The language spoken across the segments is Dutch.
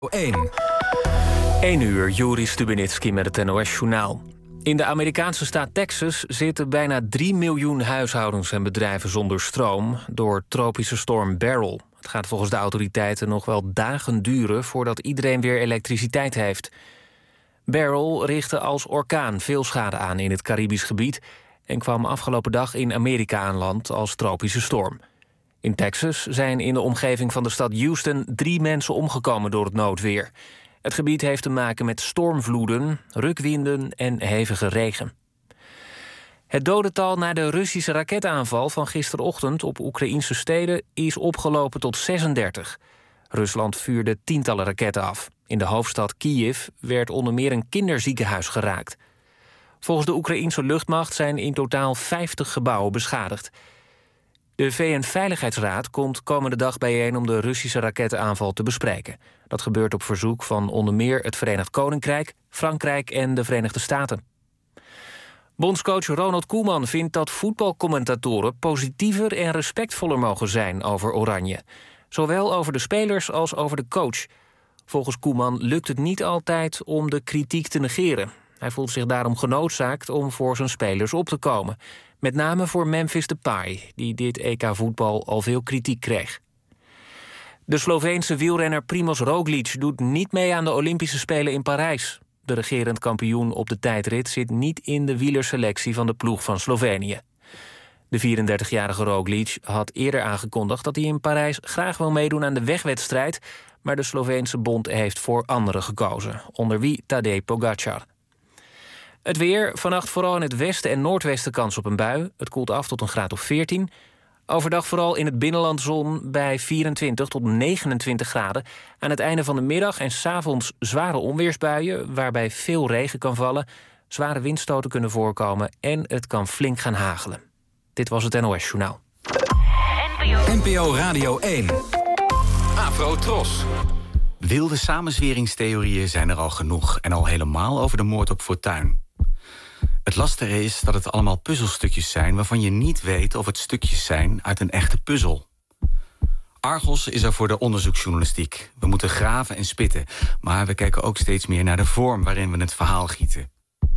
1 uur, Juri Stubenitski met het NOS-journaal. In de Amerikaanse staat Texas zitten bijna 3 miljoen huishoudens en bedrijven zonder stroom door tropische storm Beryl. Het gaat volgens de autoriteiten nog wel dagen duren voordat iedereen weer elektriciteit heeft. Beryl richtte als orkaan veel schade aan in het Caribisch gebied en kwam afgelopen dag in Amerika aan land als tropische storm. In Texas zijn in de omgeving van de stad Houston 3 mensen omgekomen door het noodweer. Het gebied heeft te maken met stormvloeden, rukwinden en hevige regen. Het dodental na de Russische raketaanval van gisterochtend op Oekraïnse steden is opgelopen tot 36. Rusland vuurde tientallen raketten af. In de hoofdstad Kiev werd onder meer een kinderziekenhuis geraakt. Volgens de Oekraïnse luchtmacht zijn in totaal 50 gebouwen beschadigd. De VN-veiligheidsraad komt komende dag bijeen om de Russische rakettenaanval te bespreken. Dat gebeurt op verzoek van onder meer het Verenigd Koninkrijk, Frankrijk en de Verenigde Staten. Bondscoach Ronald Koeman vindt dat voetbalcommentatoren positiever en respectvoller mogen zijn over Oranje. Zowel over de spelers als over de coach. Volgens Koeman lukt het niet altijd om de kritiek te negeren. Hij voelt zich daarom genoodzaakt om voor zijn spelers op te komen. Met name voor Memphis Depay, die dit EK-voetbal al veel kritiek kreeg. De Sloveense wielrenner Primož Roglič doet niet mee aan de Olympische Spelen in Parijs. De regerend kampioen op de tijdrit zit niet in de wielerselectie van de ploeg van Slovenië. De 34-jarige Roglič had eerder aangekondigd dat hij in Parijs graag wil meedoen aan de wegwedstrijd, maar de Sloveense bond heeft voor anderen gekozen, onder wie Tadej Pogačar. Het weer, vannacht vooral in het westen en noordwesten kans op een bui. Het koelt af tot een graad of 14. Overdag vooral in het binnenland zon bij 24 tot 29 graden. Aan het einde van de middag en 's avonds zware onweersbuien, waarbij veel regen kan vallen, zware windstoten kunnen voorkomen en het kan flink gaan hagelen. Dit was het NOS-journaal. NPO Radio 1. Afro Tros. Wilde samenzweringstheorieën zijn er al genoeg en al helemaal over de moord op Fortuyn. Het lastige is dat het allemaal puzzelstukjes zijn waarvan je niet weet of het stukjes zijn uit een echte puzzel. Argos is er voor de onderzoeksjournalistiek. We moeten graven en spitten, maar we kijken ook steeds meer naar de vorm waarin we het verhaal gieten.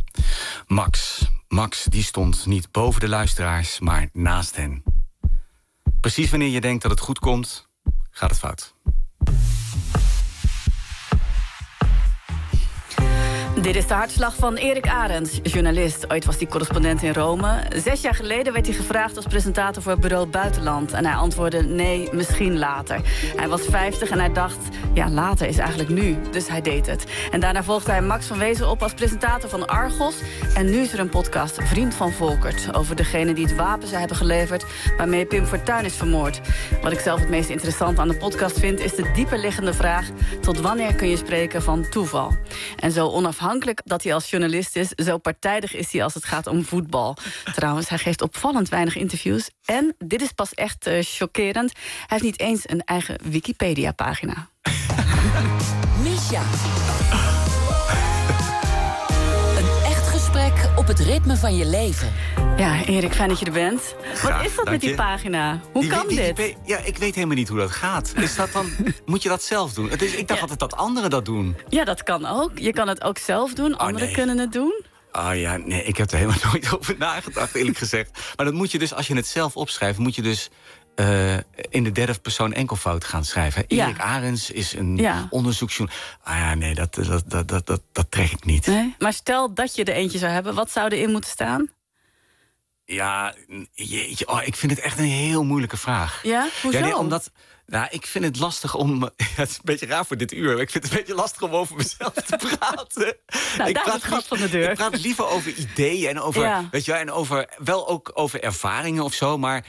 Max, die stond niet boven de luisteraars, maar naast hen. Precies wanneer je denkt dat het goed komt, gaat het fout. Dit is de hartslag van Erik Arends, journalist. Ooit was hij correspondent in Rome. 6 jaar geleden werd hij gevraagd als presentator voor het Bureau Buitenland. En hij antwoordde nee, misschien later. Hij was 50 en hij dacht, ja, later is eigenlijk nu. Dus hij deed het. En daarna volgde hij Max van Wezel op als presentator van Argos. En nu is er een podcast, Vriend van Volkert, over degene die het wapen zou hebben geleverd waarmee Pim Fortuyn is vermoord. Wat ik zelf het meest interessant aan de podcast vind, is de dieperliggende vraag: tot wanneer kun je spreken van toeval? En zo onafhankelijk dat hij als journalist is, zo partijdig is hij als het gaat om voetbal. Trouwens, hij geeft opvallend weinig interviews. En, dit is pas echt chockerend, hij heeft niet eens een eigen Wikipedia-pagina. Misha. Een echt gesprek op het ritme van je leven. Ja, Erik, fijn dat je er bent. Graag, wat is dat met die pagina? Hoe kan dit? Ja, ik weet helemaal niet hoe dat gaat. Is dat dan, moet je dat zelf doen? Ik dacht altijd dat anderen dat doen. Ja, dat kan ook. Je kan het ook zelf doen. Anderen kunnen het doen. Oh ja, nee, ik heb er helemaal nooit over nagedacht, eerlijk gezegd. Maar dat moet je dus, als je het zelf opschrijft, moet je dus in de derde persoon enkelvoud gaan schrijven. Ja. Erik Arends is een onderzoeksjournalist. Ah ja, nee, dat trek ik niet. Nee? Maar stel dat je er eentje zou hebben, wat zou erin moeten staan? Ja, jeetje, ik vind het echt een heel moeilijke vraag. Ja? Hoezo? Ja, nee, omdat, ik vind het lastig om... het is een beetje raar voor dit uur, maar ik vind het een beetje lastig om over mezelf te praten. Nou, daar is het gat van de deur. Ik praat liever over ideeën en over, weet je, en wel ook over ervaringen of zo, maar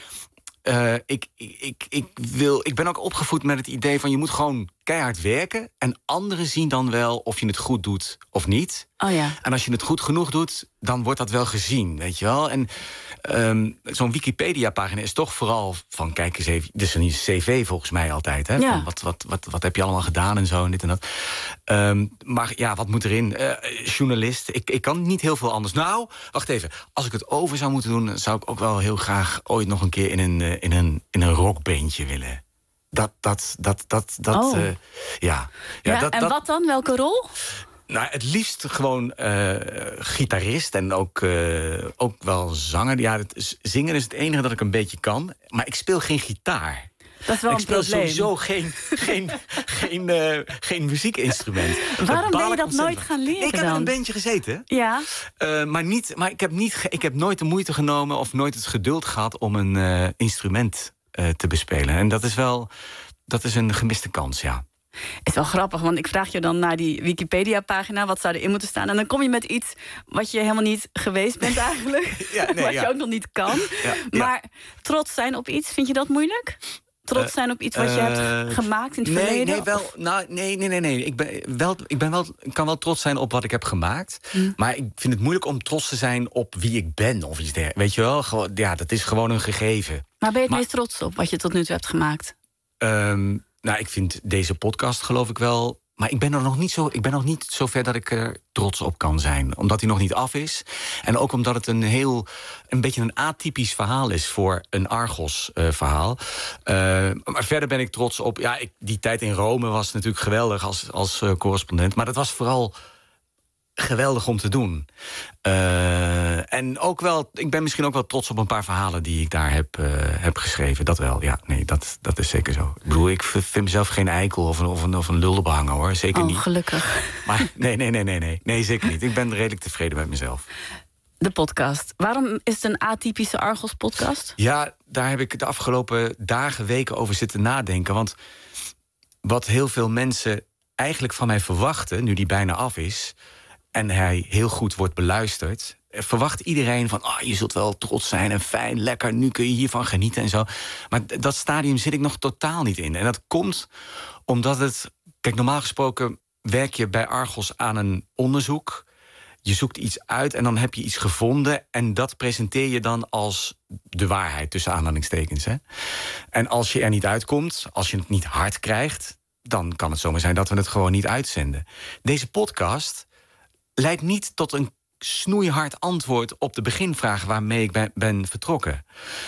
ik ben ook opgevoed met het idee van je moet gewoon keihard werken en anderen zien dan wel of je het goed doet of niet. Oh ja. En als je het goed genoeg doet, dan wordt dat wel gezien, weet je wel. En zo'n Wikipedia-pagina is toch vooral van, kijk eens even, dus een cv volgens mij altijd, hè? Ja. Van wat heb je allemaal gedaan en zo en dit en dat. Maar ja, wat moet erin? Journalist, ik kan niet heel veel anders. Nou, wacht even, als ik het over zou moeten doen, zou ik ook wel heel graag ooit nog een keer in een rockbandje willen Ja, en wat dan? Welke rol? Nou, het liefst gewoon gitarist en ook wel zanger. Ja, zingen is het enige dat ik een beetje kan. Maar ik speel geen gitaar. Dat is wel ik een probleem. speel sowieso geen muziekinstrument. Waarom ben je dat nooit gaan leren Ik heb in een bandje gezeten. Ja. Maar ik heb nooit de moeite genomen of nooit het geduld gehad om een instrument te bespelen. En dat is een gemiste kans, ja. Is wel grappig, want ik vraag je dan naar die Wikipedia-pagina, wat zou erin moeten staan? En dan kom je met iets wat je helemaal niet geweest bent eigenlijk. Wat je ook nog niet kan. Maar trots zijn op iets, vind je dat moeilijk? Trots zijn op iets wat je hebt gemaakt in het verleden? Nee. Ik kan wel trots zijn op wat ik heb gemaakt. Maar ik vind het moeilijk om trots te zijn op wie ik ben of iets dergelijks. Weet je wel? Dat is gewoon een gegeven. Maar ben je het meest trots op wat je tot nu toe hebt gemaakt? Nou, ik vind deze podcast geloof ik wel. Maar ik ben nog niet zo ver dat ik er trots op kan zijn. Omdat hij nog niet af is. En ook omdat het een beetje een atypisch verhaal is voor een Argos-verhaal. Maar verder ben ik trots op. Ja, die tijd in Rome was natuurlijk geweldig als correspondent. Maar dat was vooral geweldig om te doen. En ook wel, ik ben misschien ook wel trots op een paar verhalen die ik daar heb geschreven. Dat wel, ja. Nee, dat is zeker zo. Ik bedoel, ik vind mezelf geen eikel of een lullenbehanger, hoor. Zeker niet. Gelukkig. Maar nee, zeker niet. Ik ben redelijk tevreden met mezelf. De podcast. Waarom is het een atypische Argos-podcast? Ja, daar heb ik de afgelopen dagen, weken over zitten nadenken. Want wat heel veel mensen eigenlijk van mij verwachten, nu die bijna af is en hij heel goed wordt beluisterd, verwacht iedereen van, je zult wel trots zijn en fijn, lekker, nu kun je hiervan genieten en zo. Maar dat stadium zit ik nog totaal niet in. En dat komt omdat kijk, normaal gesproken werk je bij Argos aan een onderzoek. Je zoekt iets uit en dan heb je iets gevonden en dat presenteer je dan als de waarheid, tussen aanhalingstekens. Hè? En als je er niet uitkomt, als je het niet hard krijgt, dan kan het zomaar zijn dat we het gewoon niet uitzenden. Deze podcast leidt niet tot een snoeihard antwoord op de beginvraag waarmee ik ben vertrokken.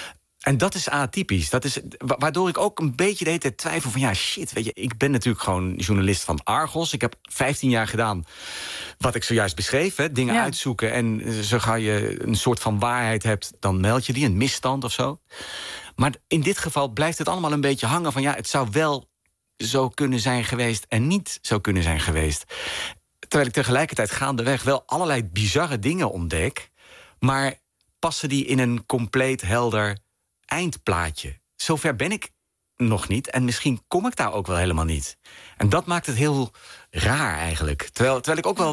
En dat is atypisch. Dat is waardoor ik ook een beetje de hele tijd twijfel van, shit, weet je, ik ben natuurlijk gewoon journalist van Argos. Ik heb 15 jaar gedaan wat ik zojuist beschreef, hè, dingen uitzoeken. En zo gauw je een soort van waarheid hebt, dan meld je die, een misstand of zo. Maar in dit geval blijft het allemaal een beetje hangen van, het zou wel zo kunnen zijn geweest en niet zo kunnen zijn geweest. Terwijl ik tegelijkertijd gaandeweg wel allerlei bizarre dingen ontdek, maar passen die in een compleet helder eindplaatje? Zover ben ik nog niet en misschien kom ik daar ook wel helemaal niet. En dat maakt het heel raar eigenlijk. Terwijl ik ook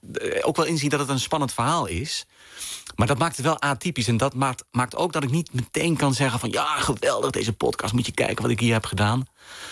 wel inzie dat het een spannend verhaal is. Maar dat maakt het wel atypisch. En dat maakt ook dat ik niet meteen kan zeggen van, geweldig, deze podcast, moet je kijken wat ik hier heb gedaan.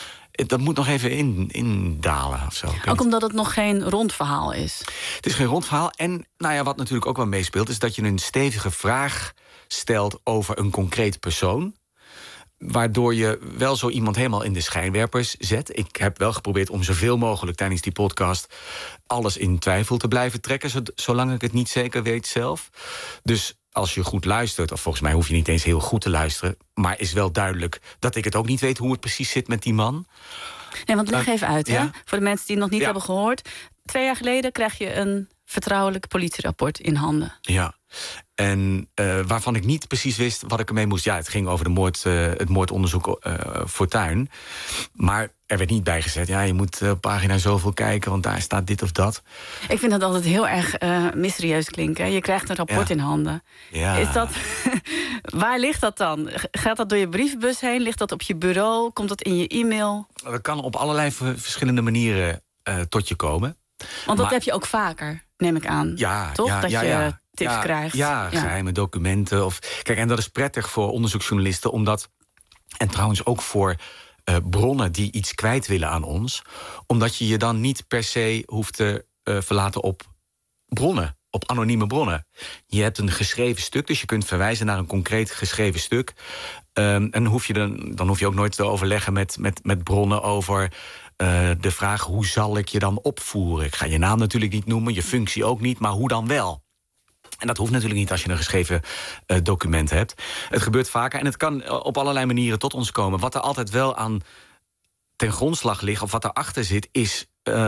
Dat moet nog even indalen of zo. Ook omdat het nog geen rond verhaal is. Het is geen rond verhaal. En wat natuurlijk ook wel meespeelt, is dat je een stevige vraag stelt over een concreet persoon, waardoor je wel zo iemand helemaal in de schijnwerpers zet. Ik heb wel geprobeerd om zoveel mogelijk tijdens die podcast alles in twijfel te blijven trekken, zolang ik het niet zeker weet zelf. Dus als je goed luistert, of volgens mij hoef je niet eens heel goed te luisteren, maar is wel duidelijk dat ik het ook niet weet hoe het precies zit met die man. Nee, want leg even uit, hè? Voor de mensen die het nog niet hebben gehoord. 2 jaar geleden krijg je een vertrouwelijk politierapport in handen. Ja. En waarvan ik niet precies wist wat ik ermee moest. Ja, het ging over het moordonderzoek Fortuyn. Maar er werd niet bijgezet, je moet pagina zoveel kijken, want daar staat dit of dat. Ik vind dat altijd heel erg mysterieus klinken. Je krijgt een rapport in handen. Ja. Is dat, waar ligt dat dan? Gaat dat door je brievenbus heen? Ligt dat op je bureau? Komt dat in je e-mail? Dat kan op allerlei verschillende manieren tot je komen. Want dat heb je ook vaker, neem ik aan. Ja, toch? Dat je tips krijgt. Ja, geheime documenten. Kijk, en dat is prettig voor onderzoeksjournalisten, omdat, en trouwens ook voor bronnen die iets kwijt willen aan ons, omdat je je dan niet per se hoeft te verlaten op bronnen, op anonieme bronnen. Je hebt een geschreven stuk, dus je kunt verwijzen naar een concreet geschreven stuk. En dan hoef je ook nooit te overleggen met bronnen over de vraag, hoe zal ik je dan opvoeren? Ik ga je naam natuurlijk niet noemen, je functie ook niet, maar hoe dan wel? En dat hoeft natuurlijk niet als je een geschreven document hebt. Het gebeurt vaker en het kan op allerlei manieren tot ons komen. Wat er altijd wel aan ten grondslag ligt, of wat daarachter zit, is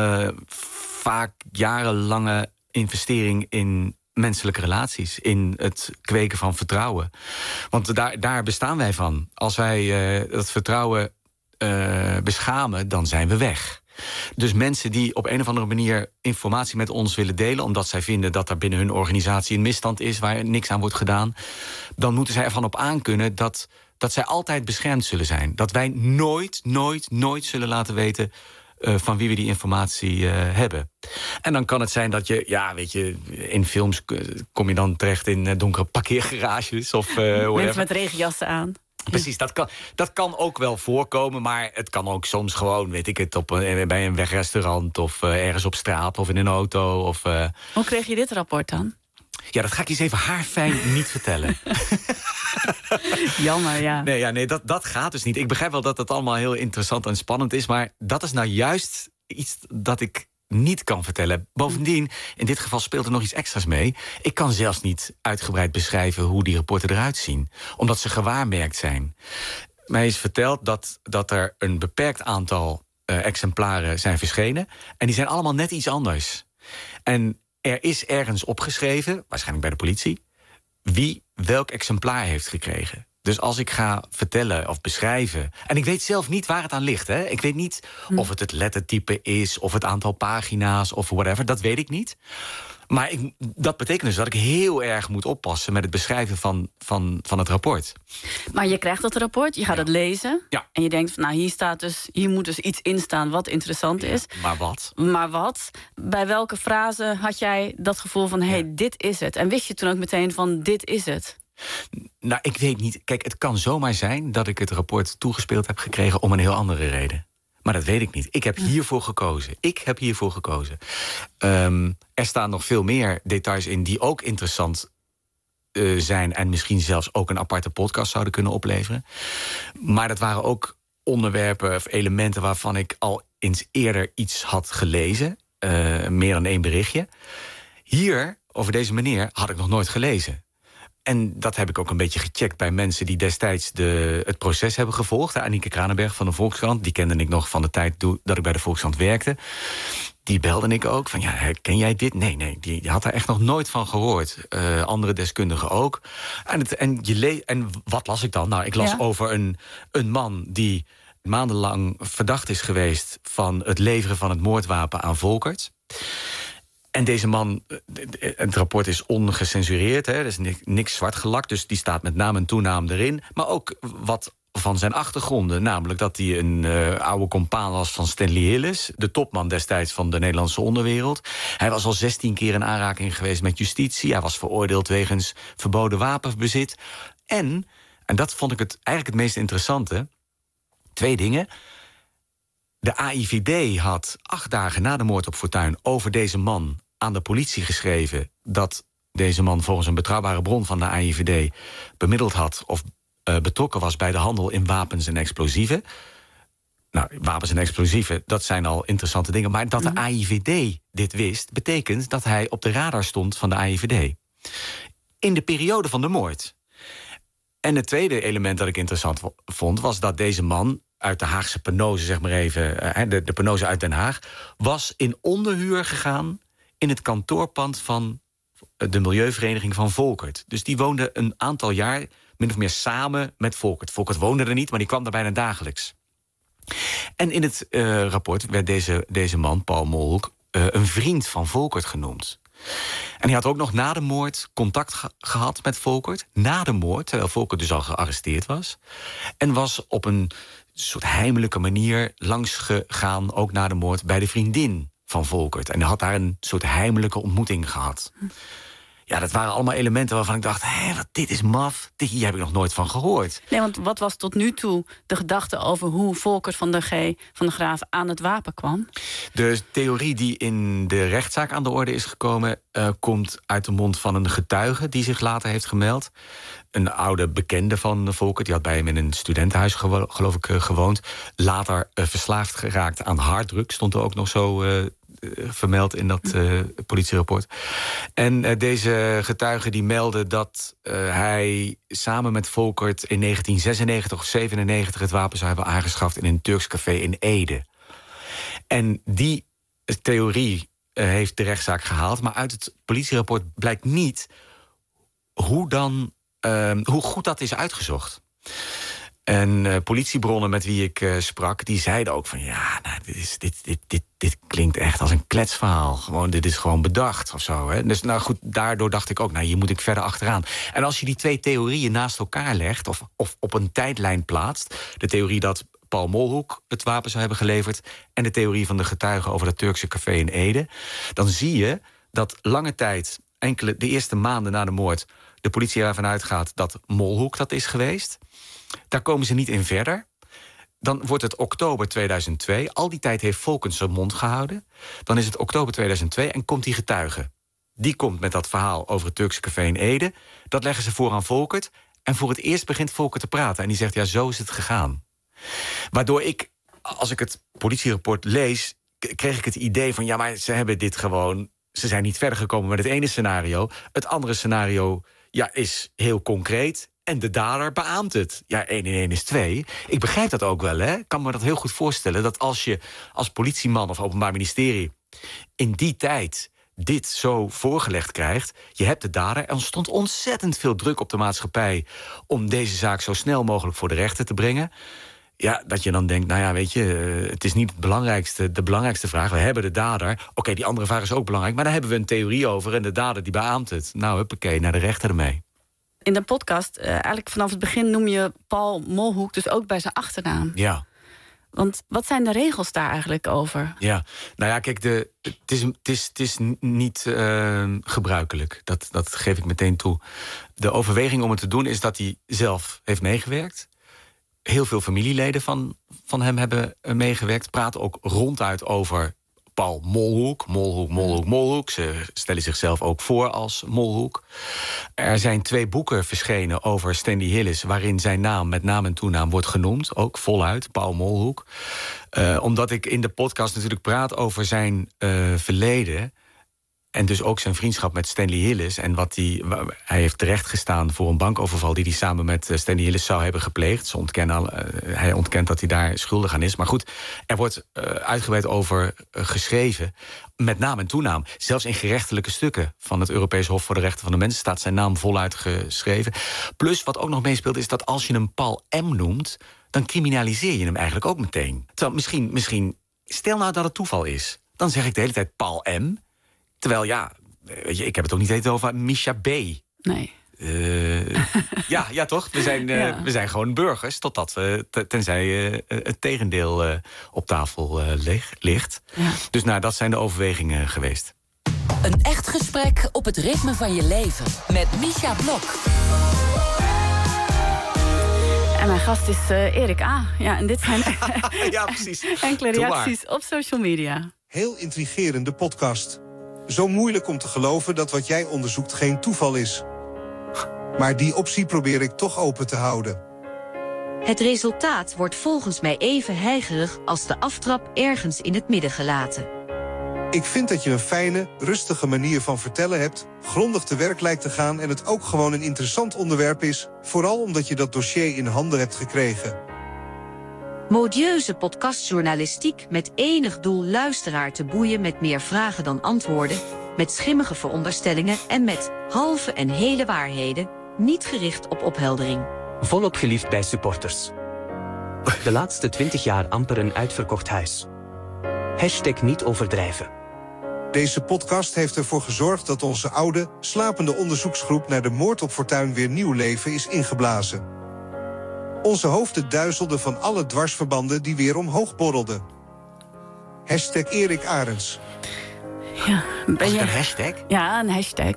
vaak jarenlange investering in menselijke relaties, in het kweken van vertrouwen. Want daar bestaan wij van. Als wij dat vertrouwen beschamen, dan zijn we weg. Dus mensen die op een of andere manier informatie met ons willen delen, omdat zij vinden dat er binnen hun organisatie een misstand is waar niks aan wordt gedaan, dan moeten zij ervan op aankunnen dat zij altijd beschermd zullen zijn. Dat wij nooit zullen laten weten van wie we die informatie hebben. En dan kan het zijn dat je, in films kom je dan terecht in donkere parkeergarages of mensen met regenjassen aan. Precies, dat kan ook wel voorkomen, maar het kan ook soms gewoon, weet ik het, bij een wegrestaurant of ergens op straat of in een auto. Of, Hoe kreeg je dit rapport dan? Ja, dat ga ik eens even haarfijn niet vertellen. Jammer, ja. Nee, dat gaat dus niet. Ik begrijp wel dat het allemaal heel interessant en spannend is, maar dat is nou juist iets dat ik niet kan vertellen. Bovendien, in dit geval speelt er nog iets extra's mee. Ik kan zelfs niet uitgebreid beschrijven hoe die rapporten eruit zien, omdat ze gewaarmerkt zijn. Mij is verteld dat er een beperkt aantal exemplaren zijn verschenen, en die zijn allemaal net iets anders. En er is ergens opgeschreven, waarschijnlijk bij de politie, wie welk exemplaar heeft gekregen. Dus als ik ga vertellen of beschrijven, en ik weet zelf niet waar het aan ligt, hè? Ik weet niet of het lettertype is, of het aantal pagina's, of whatever, dat weet ik niet. Maar dat betekent dus dat ik heel erg moet oppassen met het beschrijven van het rapport. Maar je krijgt dat rapport, je gaat het lezen. Ja. En je denkt, hier moet dus iets in staan wat interessant is. Maar wat? Bij welke frase had jij dat gevoel van, dit is het? En wist je toen ook meteen van, dit is het? Nou, ik weet niet. Kijk, het kan zomaar zijn dat ik het rapport toegespeeld heb gekregen om een heel andere reden. Maar dat weet ik niet. Ik heb hiervoor gekozen. Er staan nog veel meer details in die ook interessant zijn en misschien zelfs ook een aparte podcast zouden kunnen opleveren. Maar dat waren ook onderwerpen of elementen waarvan ik al eens eerder iets had gelezen. Meer dan 1 berichtje. Hier, over deze meneer, had ik nog nooit gelezen. En dat heb ik ook een beetje gecheckt bij mensen die destijds het proces hebben gevolgd. Anieke Kranenberg van de Volkskrant, die kende ik nog van de tijd dat ik bij de Volkskrant werkte. Die belde ik ook van, ken jij dit? Nee, die had daar echt nog nooit van gehoord. Andere deskundigen ook. En wat las ik dan? Nou, ik las over een man die maandenlang verdacht is geweest van het leveren van het moordwapen aan Volkert. En deze man, het rapport is ongecensureerd, hè, er is niks zwart gelakt, dus die staat met naam en toenaam erin. Maar ook wat van zijn achtergronden, namelijk dat hij een oude compaan was van Stanley Hillis, de topman destijds van de Nederlandse onderwereld. Hij was al 16 keer in aanraking geweest met justitie. Hij was veroordeeld wegens verboden wapenbezit. En dat vond ik eigenlijk het meest interessante, 2 dingen. De AIVD had 8 dagen na de moord op Fortuyn over deze man aan de politie geschreven dat deze man volgens een betrouwbare bron van de AIVD bemiddeld had of betrokken was bij de handel in wapens en explosieven. Nou, wapens en explosieven, dat zijn al interessante dingen. Maar dat de AIVD dit wist, betekent dat hij op de radar stond van de AIVD. In de periode van de moord. En het tweede element dat ik interessant vond, was dat deze man uit de Haagse penose, zeg maar even, de penose uit Den Haag, was in onderhuur gegaan in het kantoorpand van de Milieuvereniging van Volkert. Dus die woonde een aantal jaar min of meer samen met Volkert. Volkert woonde er niet, maar die kwam daar bijna dagelijks. En in het rapport werd deze man, Paul Molhoek, een vriend van Volkert genoemd. En hij had ook nog na de moord contact gehad met Volkert. Na de moord, terwijl Volkert dus al gearresteerd was. En was op een soort heimelijke manier langsgegaan, ook na de moord, bij de vriendin van Volkert. En hij had daar een soort heimelijke ontmoeting gehad. Ja, dat waren allemaal elementen waarvan ik dacht, dit is maf, hier heb ik nog nooit van gehoord. Nee, want wat was tot nu toe de gedachte over hoe Volkert van de Graaf aan het wapen kwam? De theorie die in de rechtszaak aan de orde is gekomen, komt uit de mond van een getuige die zich later heeft gemeld. Een oude bekende van Volkert, die had bij hem in een studentenhuis geloof ik gewoond. Later verslaafd geraakt aan harddruk, stond er ook nog zo vermeld in dat politierapport. En deze getuige die meldde dat hij samen met Volkert in 1996 of 97 het wapen zou hebben aangeschaft in een Turks café in Ede. En die theorie heeft de rechtszaak gehaald, maar uit het politierapport blijkt niet hoe goed dat is uitgezocht. En politiebronnen met wie ik sprak, die zeiden ook van dit klinkt echt als een kletsverhaal. Dit is gewoon bedacht of zo. Hè? Dus nou goed, daardoor dacht ik ook, hier moet ik verder achteraan. En als je die twee theorieën naast elkaar legt of op een tijdlijn plaatst, de theorie dat Paul Molhoek het wapen zou hebben geleverd en de theorie van de getuigen over het Turkse café in Ede, dan zie je dat lange tijd, de eerste maanden na de moord, de politie ervan uitgaat dat Molhoek dat is geweest. Daar komen ze niet in verder. Dan wordt het oktober 2002. Al die tijd heeft Volkert zijn mond gehouden. Dan is het oktober 2002 en komt die getuige. Die komt met dat verhaal over het Turkse café in Ede. Dat leggen ze voor aan Volkert. En voor het eerst begint Volkert te praten. En die zegt, zo is het gegaan. Waardoor ik, als ik het politierapport lees, kreeg ik het idee van, maar ze hebben dit gewoon, ze zijn niet verder gekomen met het ene scenario. Het andere scenario is heel concreet. En de dader beaamt het. 1 en 1 is 2. Ik begrijp dat ook wel, hè. Ik kan me dat heel goed voorstellen, dat als je als politieman of openbaar ministerie in die tijd dit zo voorgelegd krijgt, je hebt de dader, er stond ontzettend veel druk op de maatschappij om deze zaak zo snel mogelijk voor de rechter te brengen. Dat je dan denkt, het is niet de belangrijkste vraag. We hebben de dader. Oké, die andere vraag is ook belangrijk, maar daar hebben we een theorie over en de dader die beaamt het. Huppakee, naar de rechter ermee. In de podcast, eigenlijk vanaf het begin noem je Paul Molhoek dus ook bij zijn achternaam. Ja. Want wat zijn de regels daar eigenlijk over? Ja, kijk, het is niet gebruikelijk. Dat geef ik meteen toe. De overweging om het te doen is dat hij zelf heeft meegewerkt. Heel veel familieleden van hem hebben meegewerkt. Praten ook ronduit over Paul Molhoek. Ze stellen zichzelf ook voor als Molhoek. Er zijn 2 boeken verschenen over Stanley Hillis, waarin zijn naam met naam en toenaam wordt genoemd. Ook voluit, Paul Molhoek. Omdat ik in de podcast natuurlijk praat over zijn verleden en dus ook zijn vriendschap met Stanley Hillis. En hij heeft terecht gestaan voor een bankoverval die hij samen met Stanley Hillis zou hebben gepleegd. Hij ontkent dat hij daar schuldig aan is. Maar goed, er wordt uitgebreid over geschreven, met naam en toenaam. Zelfs in gerechtelijke stukken van het Europees Hof voor de Rechten van de Mens staat zijn naam voluit geschreven. Plus, wat ook nog meespeelt, is dat als je hem Paul M. noemt, dan criminaliseer je hem eigenlijk ook meteen. Terwijl misschien stel nou dat het toeval is. Dan zeg ik de hele tijd Paul M., terwijl, weet je, ik heb het ook niet eens over Misha B. Nee. Ja, toch? We zijn gewoon burgers, tenzij het tegendeel op tafel ligt. Ja. Dus dat zijn de overwegingen geweest. Een echt gesprek op het ritme van je leven. Met Misha Blok. En mijn gast is Erik A. Ja, en dit zijn ja, precies. Enkele reacties op social media. Heel intrigerende podcast. Zo moeilijk om te geloven dat wat jij onderzoekt geen toeval is. Maar die optie probeer ik toch open te houden. Het resultaat wordt volgens mij even heigerig als de aftrap ergens in het midden gelaten. Ik vind dat je een fijne, rustige manier van vertellen hebt, grondig te werk lijkt te gaan en het ook gewoon een interessant onderwerp is, vooral omdat je dat dossier in handen hebt gekregen. Modieuze podcastjournalistiek met enig doel luisteraar te boeien met meer vragen dan antwoorden, met schimmige veronderstellingen en met halve en hele waarheden, niet gericht op opheldering. Volop geliefd bij supporters. De laatste 20 jaar amper een uitverkocht huis. # niet overdrijven. Deze podcast heeft ervoor gezorgd dat onze oude, slapende onderzoeksgroep naar de moord op Fortuyn weer nieuw leven is ingeblazen. Onze hoofden duizelden van alle dwarsverbanden die weer omhoog borrelden. # Erik Arends. Ja, een hashtag? Ja, een hashtag.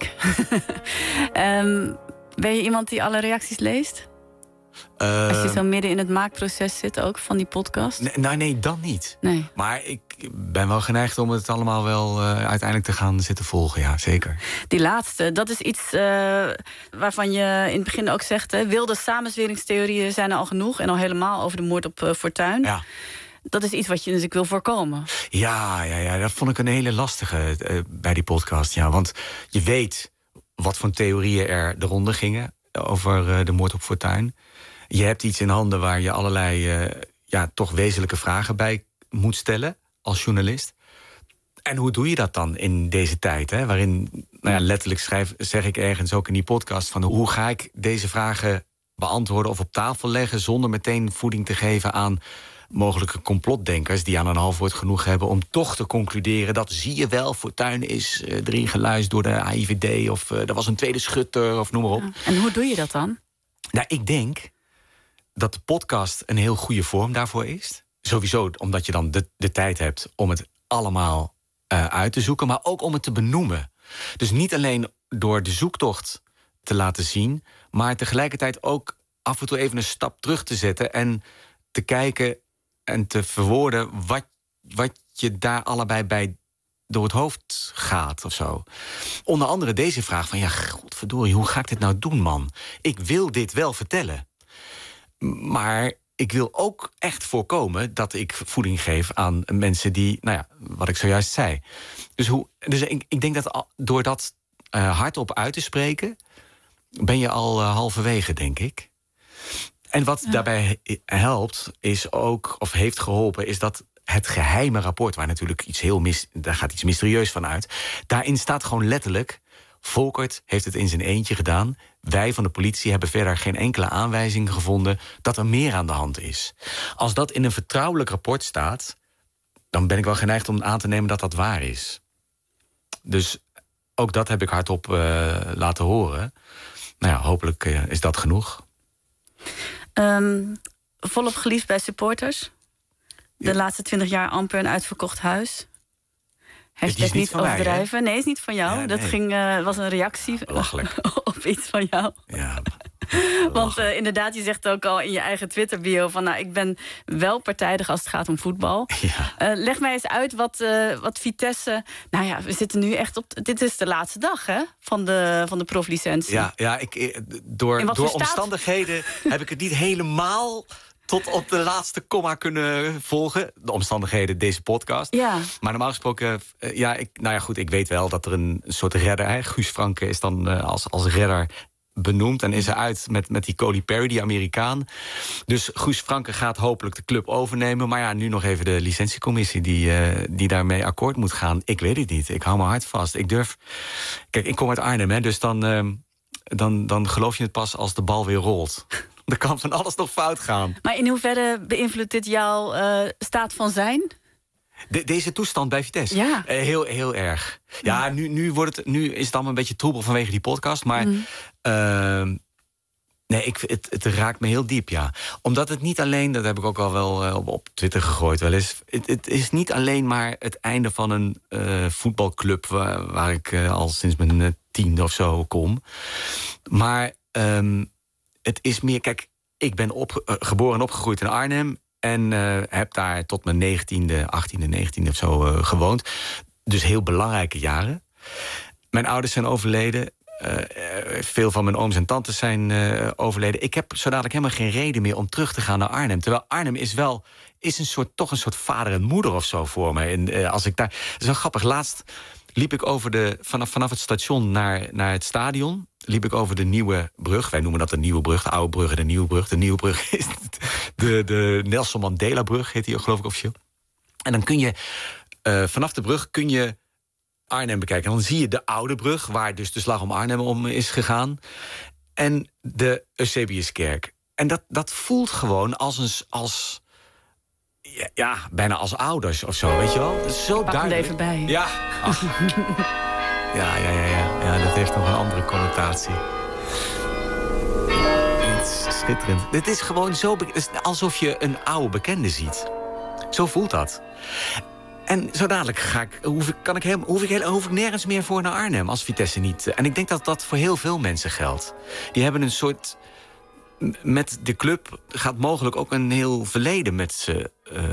Ben je iemand die alle reacties leest? Als je zo midden in het maakproces zit ook van die podcast? Nee, dan niet. Nee. Maar ik ben wel geneigd om het allemaal wel uiteindelijk te gaan zitten volgen, ja, zeker. Die laatste, dat is iets waarvan je in het begin ook zegt, wilde samenzweringstheorieën zijn er al genoeg en al helemaal over de moord op Fortuyn. Ja. dat is iets wat je natuurlijk wil voorkomen. Ja, dat vond ik een hele lastige bij die podcast. Ja, want je weet wat voor theorieën er de ronde gingen over de moord op Fortuyn. Je hebt iets in handen waar je allerlei toch wezenlijke vragen bij moet stellen als journalist. En hoe doe je dat dan in deze tijd? Hè? Waarin, letterlijk zeg ik ergens ook in die podcast van hoe ga ik deze vragen beantwoorden of op tafel leggen zonder meteen voeding te geven aan mogelijke complotdenkers die aan een half woord genoeg hebben om toch te concluderen dat zie je wel, Fortuyn is erin geluisterd door de AIVD of er was een tweede schutter of noem maar op. Ja. En hoe doe je dat dan? Nou, ik denk dat de podcast een heel goede vorm daarvoor is. Sowieso omdat je dan de tijd hebt om het allemaal uit te zoeken, maar ook om het te benoemen. Dus niet alleen door de zoektocht te laten zien, maar tegelijkertijd ook af en toe even een stap terug te zetten en te kijken en te verwoorden wat je daar allebei bij door het hoofd gaat of zo. Onder andere deze vraag van, godverdorie, hoe ga ik dit nou doen, man? Ik wil dit wel vertellen. Maar ik wil ook echt voorkomen dat ik voeding geef aan mensen die, wat ik zojuist zei. Dus ik denk dat door dat hardop uit te spreken, ben je al halverwege, denk ik. En wat daarbij helpt, is ook, of heeft geholpen, is dat het geheime rapport, waar natuurlijk daar gaat iets mysterieus van uit, daarin staat gewoon letterlijk, Volkert heeft het in zijn eentje gedaan. Wij van de politie hebben verder geen enkele aanwijzing gevonden dat er meer aan de hand is. Als dat in een vertrouwelijk rapport staat, dan ben ik wel geneigd om aan te nemen dat dat waar is. Dus ook dat heb ik hardop laten horen. Hopelijk is dat genoeg. Volop geliefd bij supporters. De laatste 20 jaar amper een uitverkocht huis. Hashtag niet overdrijven. Nee, is niet van jou. Ja, dat was een reactie op iets van jou. Ja. Want inderdaad, je zegt ook al in je eigen Twitter-bio van, ik ben wel partijdig als het gaat om voetbal. Ja. Leg mij eens uit wat Vitesse. We zitten nu echt op. Dit is de laatste dag, hè, van de proflicentie. Ja, door omstandigheden heb ik het niet helemaal tot op de laatste komma kunnen volgen. De omstandigheden, deze podcast. Ja. Maar normaal gesproken, ik weet wel dat er een soort redder, Guus Franke is dan als redder benoemd en is eruit met die Cody Perry, die Amerikaan. Dus Guus Franke gaat hopelijk de club overnemen. Maar nu nog even de licentiecommissie die daarmee akkoord moet gaan. Ik weet het niet. Ik hou me hard vast. Kijk, ik kom uit Arnhem, hè, dus dan geloof je het pas als de bal weer rolt. Er kan van alles nog fout gaan. Maar in hoeverre beïnvloedt dit jouw staat van zijn? Deze toestand bij Vitesse? Ja. Heel, heel erg. Ja, nu is het allemaal een beetje troebel vanwege die podcast. Maar het raakt me heel diep, ja. Omdat het niet alleen, dat heb ik ook al wel op Twitter gegooid wel eens. Het is niet alleen maar het einde van een voetbalclub waar ik al sinds mijn 10e of zo kom. Maar het is meer, kijk, ik ben geboren en opgegroeid in Arnhem en heb daar tot mijn 18e, 19e of zo gewoond. Dus heel belangrijke jaren. Mijn ouders zijn overleden. Veel van mijn ooms en tantes zijn overleden. Ik heb zo dadelijk helemaal geen reden meer om terug te gaan naar Arnhem. Terwijl Arnhem is toch een soort vader en moeder of zo voor me. En als ik daar, dat is wel grappig. Laatst liep ik vanaf het station naar het stadion. Liep ik over de Nieuwe Brug. Wij noemen dat de Nieuwe Brug, de Oude Brug en de Nieuwe Brug. De Nieuwe Brug is de Nelson Mandela Brug, heet die geloof ik officieel. En dan kun je vanaf de brug kun je Arnhem bekijken. En dan zie je de Oude Brug, waar dus de slag om Arnhem om is gegaan. En de Eusebiuskerk. En dat voelt gewoon als bijna als ouders of zo, weet je wel? Zo pak duidelijk. Hem even bij. Ja. Ja, dat heeft nog een andere connotatie. Het is schitterend. Het is gewoon zo, alsof je een oude bekende ziet. Zo voelt dat. En zo dadelijk hoef ik nergens meer voor naar Arnhem als Vitesse niet. En ik denk dat dat voor heel veel mensen geldt. Die hebben een soort, met de club gaat mogelijk ook een heel verleden met ze,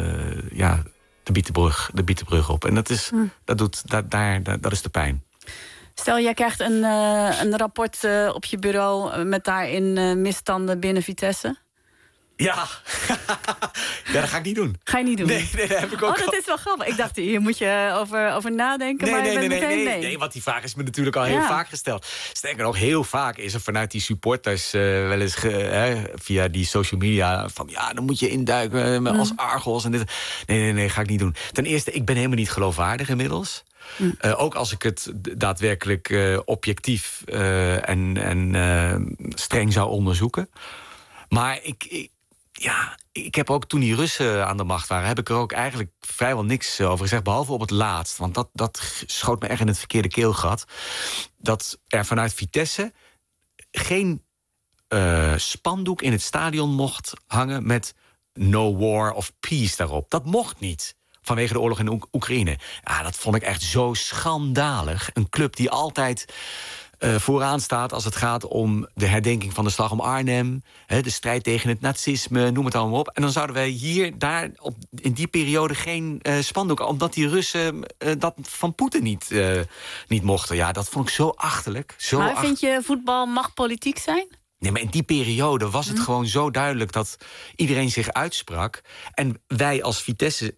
de Bietenbrug op. En dat is de pijn. Stel, jij krijgt een rapport op je bureau met daarin misstanden binnen Vitesse. Ja. Ja, dat ga ik niet doen. Ga je niet doen? Nee, dat heb ik ook dat is wel grappig. Ik dacht, hier moet je over nadenken, maar je bent meteen nee. Nee, want die vraag is me natuurlijk al heel vaak gesteld. Sterker nog, heel vaak is er vanuit die supporters wel eens via die social media van ja, dan moet je induiken als Argos en dit. Nee, ga ik niet doen. Ten eerste, ik ben helemaal niet geloofwaardig inmiddels. Ook als ik het daadwerkelijk objectief en streng zou onderzoeken. Maar ik heb ook toen die Russen aan de macht waren, heb ik er ook eigenlijk vrijwel niks over gezegd, behalve op het laatst. Want dat schoot me echt in het verkeerde keelgat. Dat er vanuit Vitesse geen spandoek in het stadion mocht hangen met no war of peace daarop. Dat mocht niet. Vanwege de oorlog in Oekraïne. Ja, dat vond ik echt zo schandalig. Een club die altijd vooraan staat als het gaat om de herdenking van de Slag om Arnhem, de strijd tegen het nazisme, noem het allemaal op. En dan zouden wij in die periode geen spandoek, omdat die Russen dat van Poetin niet mochten. Ja, dat vond ik zo achterlijk. Maar vind je voetbal mag politiek zijn? Nee, maar in die periode was het gewoon zo duidelijk dat iedereen zich uitsprak. En wij als Vitesse,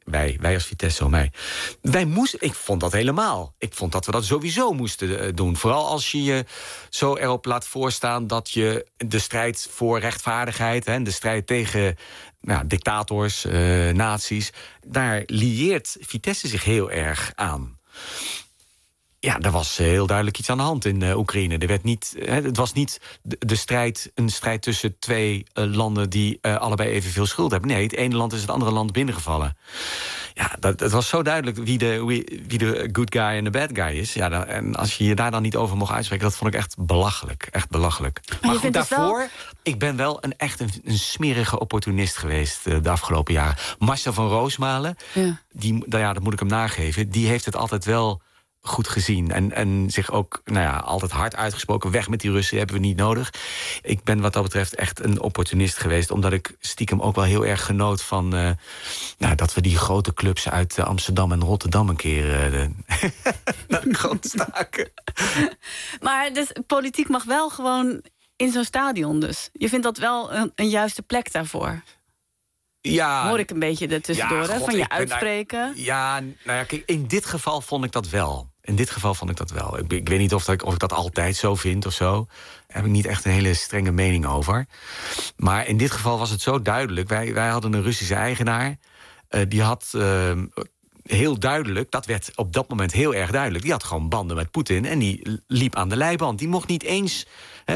ik vond dat helemaal. Ik vond dat we dat sowieso moesten doen. Vooral als je je zo erop laat voorstaan dat je de strijd voor rechtvaardigheid en de strijd tegen dictators, nazi's, daar lieert Vitesse zich heel erg aan. Ja, er was heel duidelijk iets aan de hand in Oekraïne. Het was niet een strijd tussen twee landen die allebei evenveel schuld hebben. Nee, het ene land is het andere land binnengevallen. Ja, het was zo duidelijk wie de good guy en de bad guy is. Ja, en als je je daar dan niet over mocht uitspreken, dat vond ik echt belachelijk. Echt belachelijk. Maar goed, daarvoor, ik ben wel echt een smerige opportunist geweest de afgelopen jaren. Marcel van Roosmalen, dat moet ik hem nageven, die heeft het altijd wel goed gezien en zich ook altijd hard uitgesproken. Weg met die Russen, hebben we niet nodig. Ik ben wat dat betreft echt een opportunist geweest, omdat ik stiekem ook wel heel erg genoot van dat we die grote clubs uit Amsterdam en Rotterdam een keer naar de grond staken. Maar dus politiek mag wel gewoon in zo'n stadion dus. Je vindt dat wel een juiste plek daarvoor? Ja, hoor ik een beetje ertussendoor, van je uitspreken. Kijk, in dit geval vond ik dat wel. Ik weet niet of ik dat altijd zo vind of zo. Daar heb ik niet echt een hele strenge mening over. Maar in dit geval was het zo duidelijk. Wij hadden een Russische eigenaar. Die had heel duidelijk, dat werd op dat moment heel erg duidelijk, die had gewoon banden met Poetin en die liep aan de leiband. Die mocht niet eens.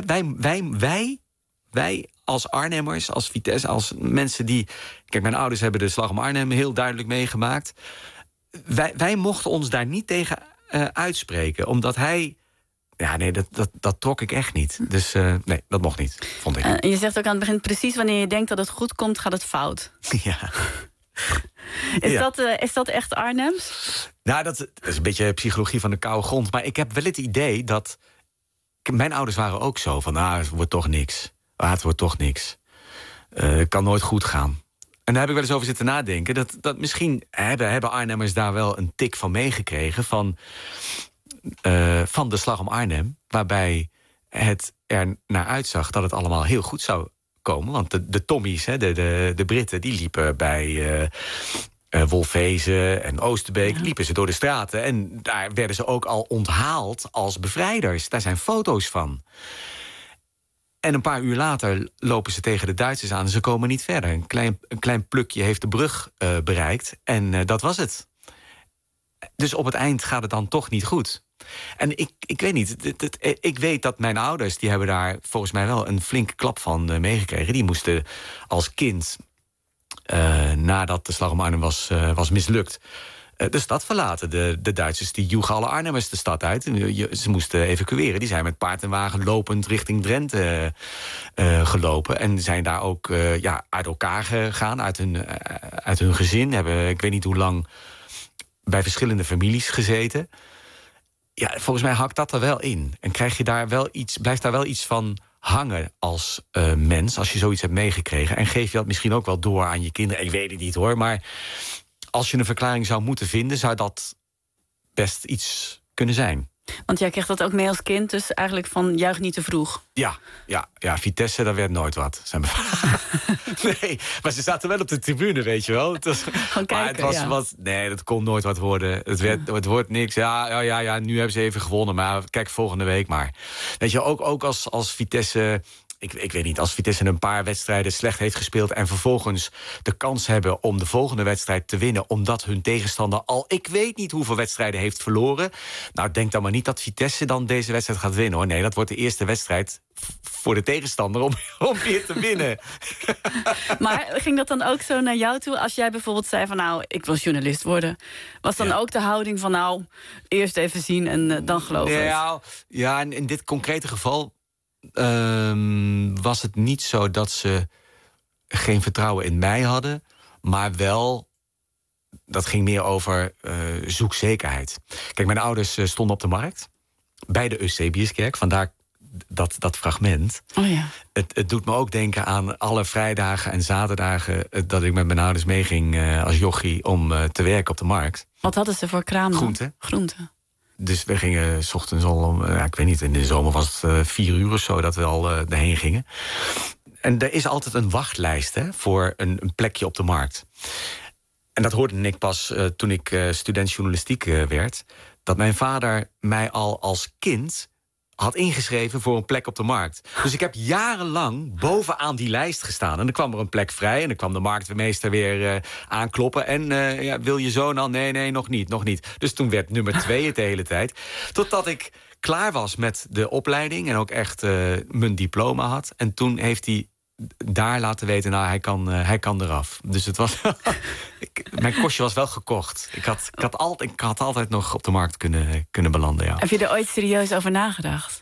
Wij als Arnhemmers, als Vitesse, als mensen die. Kijk, mijn ouders hebben de Slag om Arnhem heel duidelijk meegemaakt. Wij mochten ons daar niet tegen uitspreken, omdat hij. Ja, nee, dat trok ik echt niet. Dus nee, dat mocht niet, vond ik. Je zegt ook aan het begin, precies wanneer je denkt dat het goed komt, gaat het fout. Ja. Is dat echt Arnhems? Nou, dat is een beetje psychologie van de koude grond. Maar ik heb wel het idee dat. Mijn ouders waren ook zo van, het wordt toch niks. Het wordt toch niks. Het kan nooit goed gaan. En daar heb ik wel eens over zitten nadenken. Dat misschien hebben Arnhemmers daar wel een tik van meegekregen van de Slag om Arnhem, waarbij het er naar uitzag dat het allemaal heel goed zou komen. Want de Tommies, de Britten, die liepen bij Wolfezen en Oosterbeek, liepen ze door de straten. En daar werden ze ook al onthaald als bevrijders. Daar zijn foto's van. En een paar uur later lopen ze tegen de Duitsers aan en ze komen niet verder. Een klein plukje heeft de brug bereikt en dat was het. Dus op het eind gaat het dan toch niet goed. En ik weet niet, ik weet dat mijn ouders, die hebben daar volgens mij wel een flinke klap van meegekregen. Die moesten als kind, nadat de Slag om Arnhem was mislukt, de stad verlaten. De Duitsers die joegen alle Arnhemmers de stad uit. Ze moesten evacueren. Die zijn met paard en wagen lopend richting Drenthe gelopen. En zijn daar ook uit elkaar gegaan, uit hun gezin. Hebben, ik weet niet hoe lang, bij verschillende families gezeten. Ja, volgens mij hakt dat er wel in. En krijg je daar wel blijft daar wel iets van hangen als mens, als je zoiets hebt meegekregen. En geef je dat misschien ook wel door aan je kinderen. Ik weet het niet hoor, maar als je een verklaring zou moeten vinden, zou dat best iets kunnen zijn. Want jij kreeg dat ook mee als kind, dus eigenlijk van juich niet te vroeg. Ja, Vitesse, dat werd nooit wat. Nee, maar ze zaten wel op de tribune, weet je wel. Het was, gewoon kijken, maar het was nee, dat kon nooit wat worden. Het wordt niks. Ja, nu hebben ze even gewonnen, maar kijk volgende week maar. Weet je, ook als Vitesse... Ik weet niet, als Vitesse een paar wedstrijden slecht heeft gespeeld... en vervolgens de kans hebben om de volgende wedstrijd te winnen... omdat hun tegenstander al ik weet niet hoeveel wedstrijden heeft verloren... nou, denk dan maar niet dat Vitesse dan deze wedstrijd gaat winnen, hoor. Nee, dat wordt de eerste wedstrijd voor de tegenstander om weer te winnen. Maar ging dat dan ook zo naar jou toe? Als jij bijvoorbeeld zei van nou, ik wil journalist worden... was dan ook de houding van nou, eerst even zien en dan geloven? Ja, in dit concrete geval... was het niet zo dat ze geen vertrouwen in mij hadden... maar wel, dat ging meer over zoekzekerheid. Kijk, mijn ouders stonden op de markt... bij de Eusebiuskerk, vandaar dat fragment. Oh ja. Het doet me ook denken aan alle vrijdagen en zaterdagen... dat ik met mijn ouders meeging als jochie om te werken op de markt. Wat hadden ze voor kraam dan? Groenten. Dus we gingen 's ochtends al om, ik weet niet, in de zomer was het 4 uur of zo dat we al daarheen gingen. En er is altijd een wachtlijst voor een plekje op de markt. En dat hoorde ik pas toen ik student journalistiek werd. Dat mijn vader mij al als kind had ingeschreven voor een plek op de markt. Dus ik heb jarenlang bovenaan die lijst gestaan. En dan kwam er een plek vrij en dan kwam de marktmeester weer aankloppen. En wil je zo dan? Nee, nog niet. Dus toen werd nummer 2 het de hele tijd. Totdat ik klaar was met de opleiding en ook echt mijn diploma had. En toen heeft hij daar laten weten, nou, hij kan eraf. Dus het was mijn kostje was wel gekocht. Ik had altijd nog op de markt kunnen belanden, ja. Heb je er ooit serieus over nagedacht?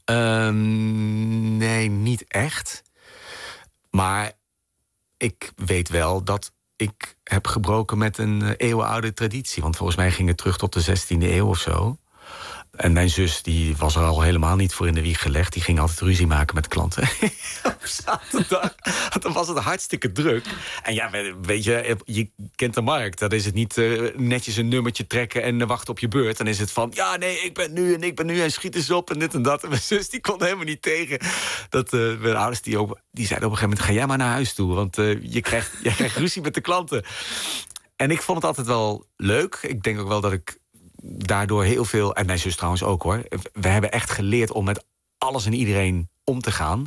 Nee, niet echt. Maar ik weet wel dat ik heb gebroken met een eeuwenoude traditie. Want volgens mij ging het terug tot de 16e eeuw of zo. En mijn zus, die was er al helemaal niet voor in de wieg gelegd. Die ging altijd ruzie maken met klanten. Op zaterdag. Dan was het hartstikke druk. En ja, weet je kent de markt. Dan is het niet netjes een nummertje trekken en wachten op je beurt. Dan is het van, ja, nee, ik ben nu en schiet eens op en dit en dat. En mijn zus, die kon helemaal niet tegen. Dat mijn ouders, die zeiden op een gegeven moment, ga jij maar naar huis toe. Want jij krijgt ruzie met de klanten. En ik vond het altijd wel leuk. Ik denk ook wel dat ik daardoor heel veel, en mijn zus trouwens ook hoor... we hebben echt geleerd om met alles en iedereen om te gaan.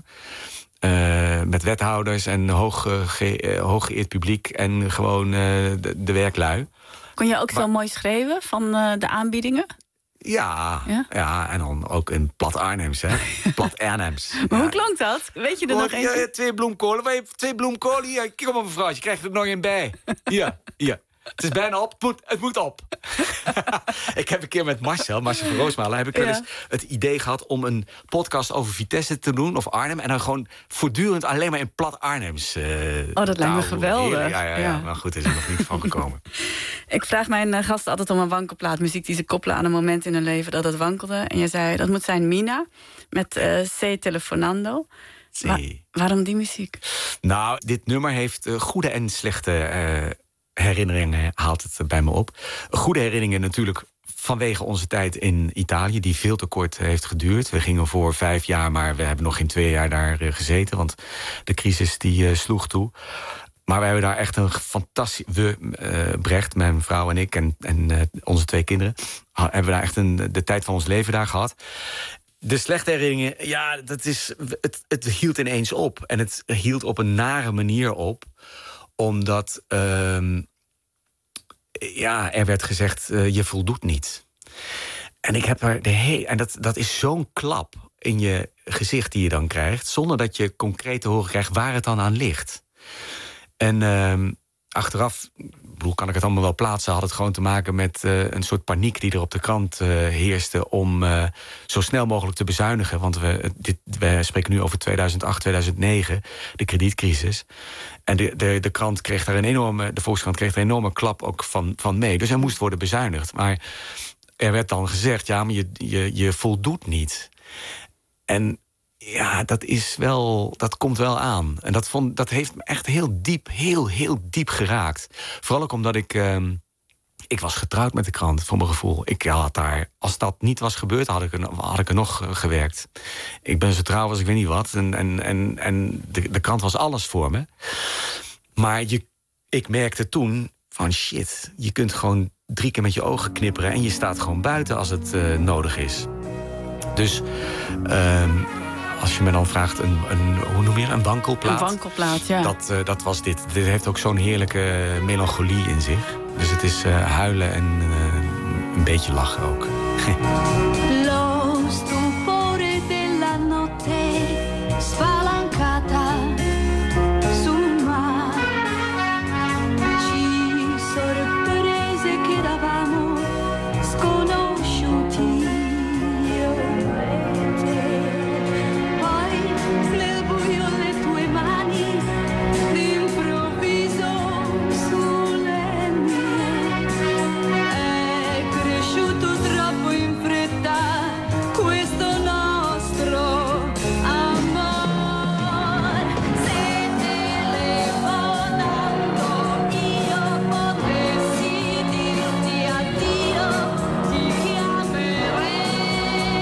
Met wethouders en hooggeëerd publiek... en gewoon de werklui. Kon je ook zo mooi schreeuwen van de aanbiedingen? Ja, en dan ook in plat Arnhems, hè. Plat Arnhems. Maar hoe klonk dat? Weet je er nog eentje? Ja, 2 bloemkolen. 2 bloemkolen? Ja, kijk op mevrouw, je krijgt er nog een bij. Ja. Het is bijna op, het moet op. Ik heb een keer met Marcel van Roosmalen... heb ik wel eens het idee gehad om een podcast over Vitesse te doen... of Arnhem, en dan gewoon voortdurend alleen maar in plat Arnhems. Dat lijkt me geweldig. Ja, maar goed, is er nog niet van gekomen. Ik vraag mijn gasten altijd om een wankelplaat. Muziek die ze koppelen aan een moment in hun leven dat het wankelde. En je zei, dat moet zijn Mina, met C Telefonando. Waarom die muziek? Nou, dit nummer heeft goede en slechte... herinneringen haalt het bij me op. Goede herinneringen natuurlijk vanwege onze tijd in Italië... die veel te kort heeft geduurd. We gingen voor 5 jaar, maar we hebben nog geen 2 jaar daar gezeten... want de crisis die sloeg toe. Maar we hebben daar echt een fantastisch... Brecht, mijn vrouw en ik en onze 2 kinderen... hebben we daar echt de tijd van ons leven daar gehad. De slechte herinneringen, ja, het hield ineens op. En het hield op een nare manier op... omdat er werd gezegd, je voldoet niet. En ik heb er en dat is zo'n klap in je gezicht die je dan krijgt... zonder dat je concreet te horen krijgt waar het dan aan ligt. En achteraf, kan ik het allemaal wel plaatsen... had het gewoon te maken met een soort paniek die er op de krant heerste... om zo snel mogelijk te bezuinigen. Want we spreken nu over 2008, 2009, de kredietcrisis. En de krant kreeg daar de Volkskrant kreeg er een enorme klap ook van mee. Dus er moest worden bezuinigd. Maar er werd dan gezegd, ja, maar je voldoet niet. En ja, dat komt wel aan. En dat heeft me echt heel diep geraakt. Vooral ook omdat ik ik was getrouwd met de krant, voor mijn gevoel. Ik had daar, als dat niet was gebeurd, had ik er nog gewerkt. Ik ben zo trouw als ik weet niet wat. En de krant was alles voor me. Maar ik merkte toen van shit, je kunt gewoon 3 keer met je ogen knipperen en je staat gewoon buiten als het nodig is. Dus als je me dan vraagt, hoe noem je het? Een wankelplaat? Een wankelplaat, ja. Dat was dit. Dit heeft ook zo'n heerlijke melancholie in zich. Dus het is huilen en een beetje lachen ook. Lo stupore della notte spalancata sul mare ci sorprese che eravamo sconosciuti io e te. Poi nel buio le tue mani d'improvviso sulle mie. È cresciuto troppo in fretta questo nostro amor. Se telefonando io potessi dirti addio, ti chiamerei.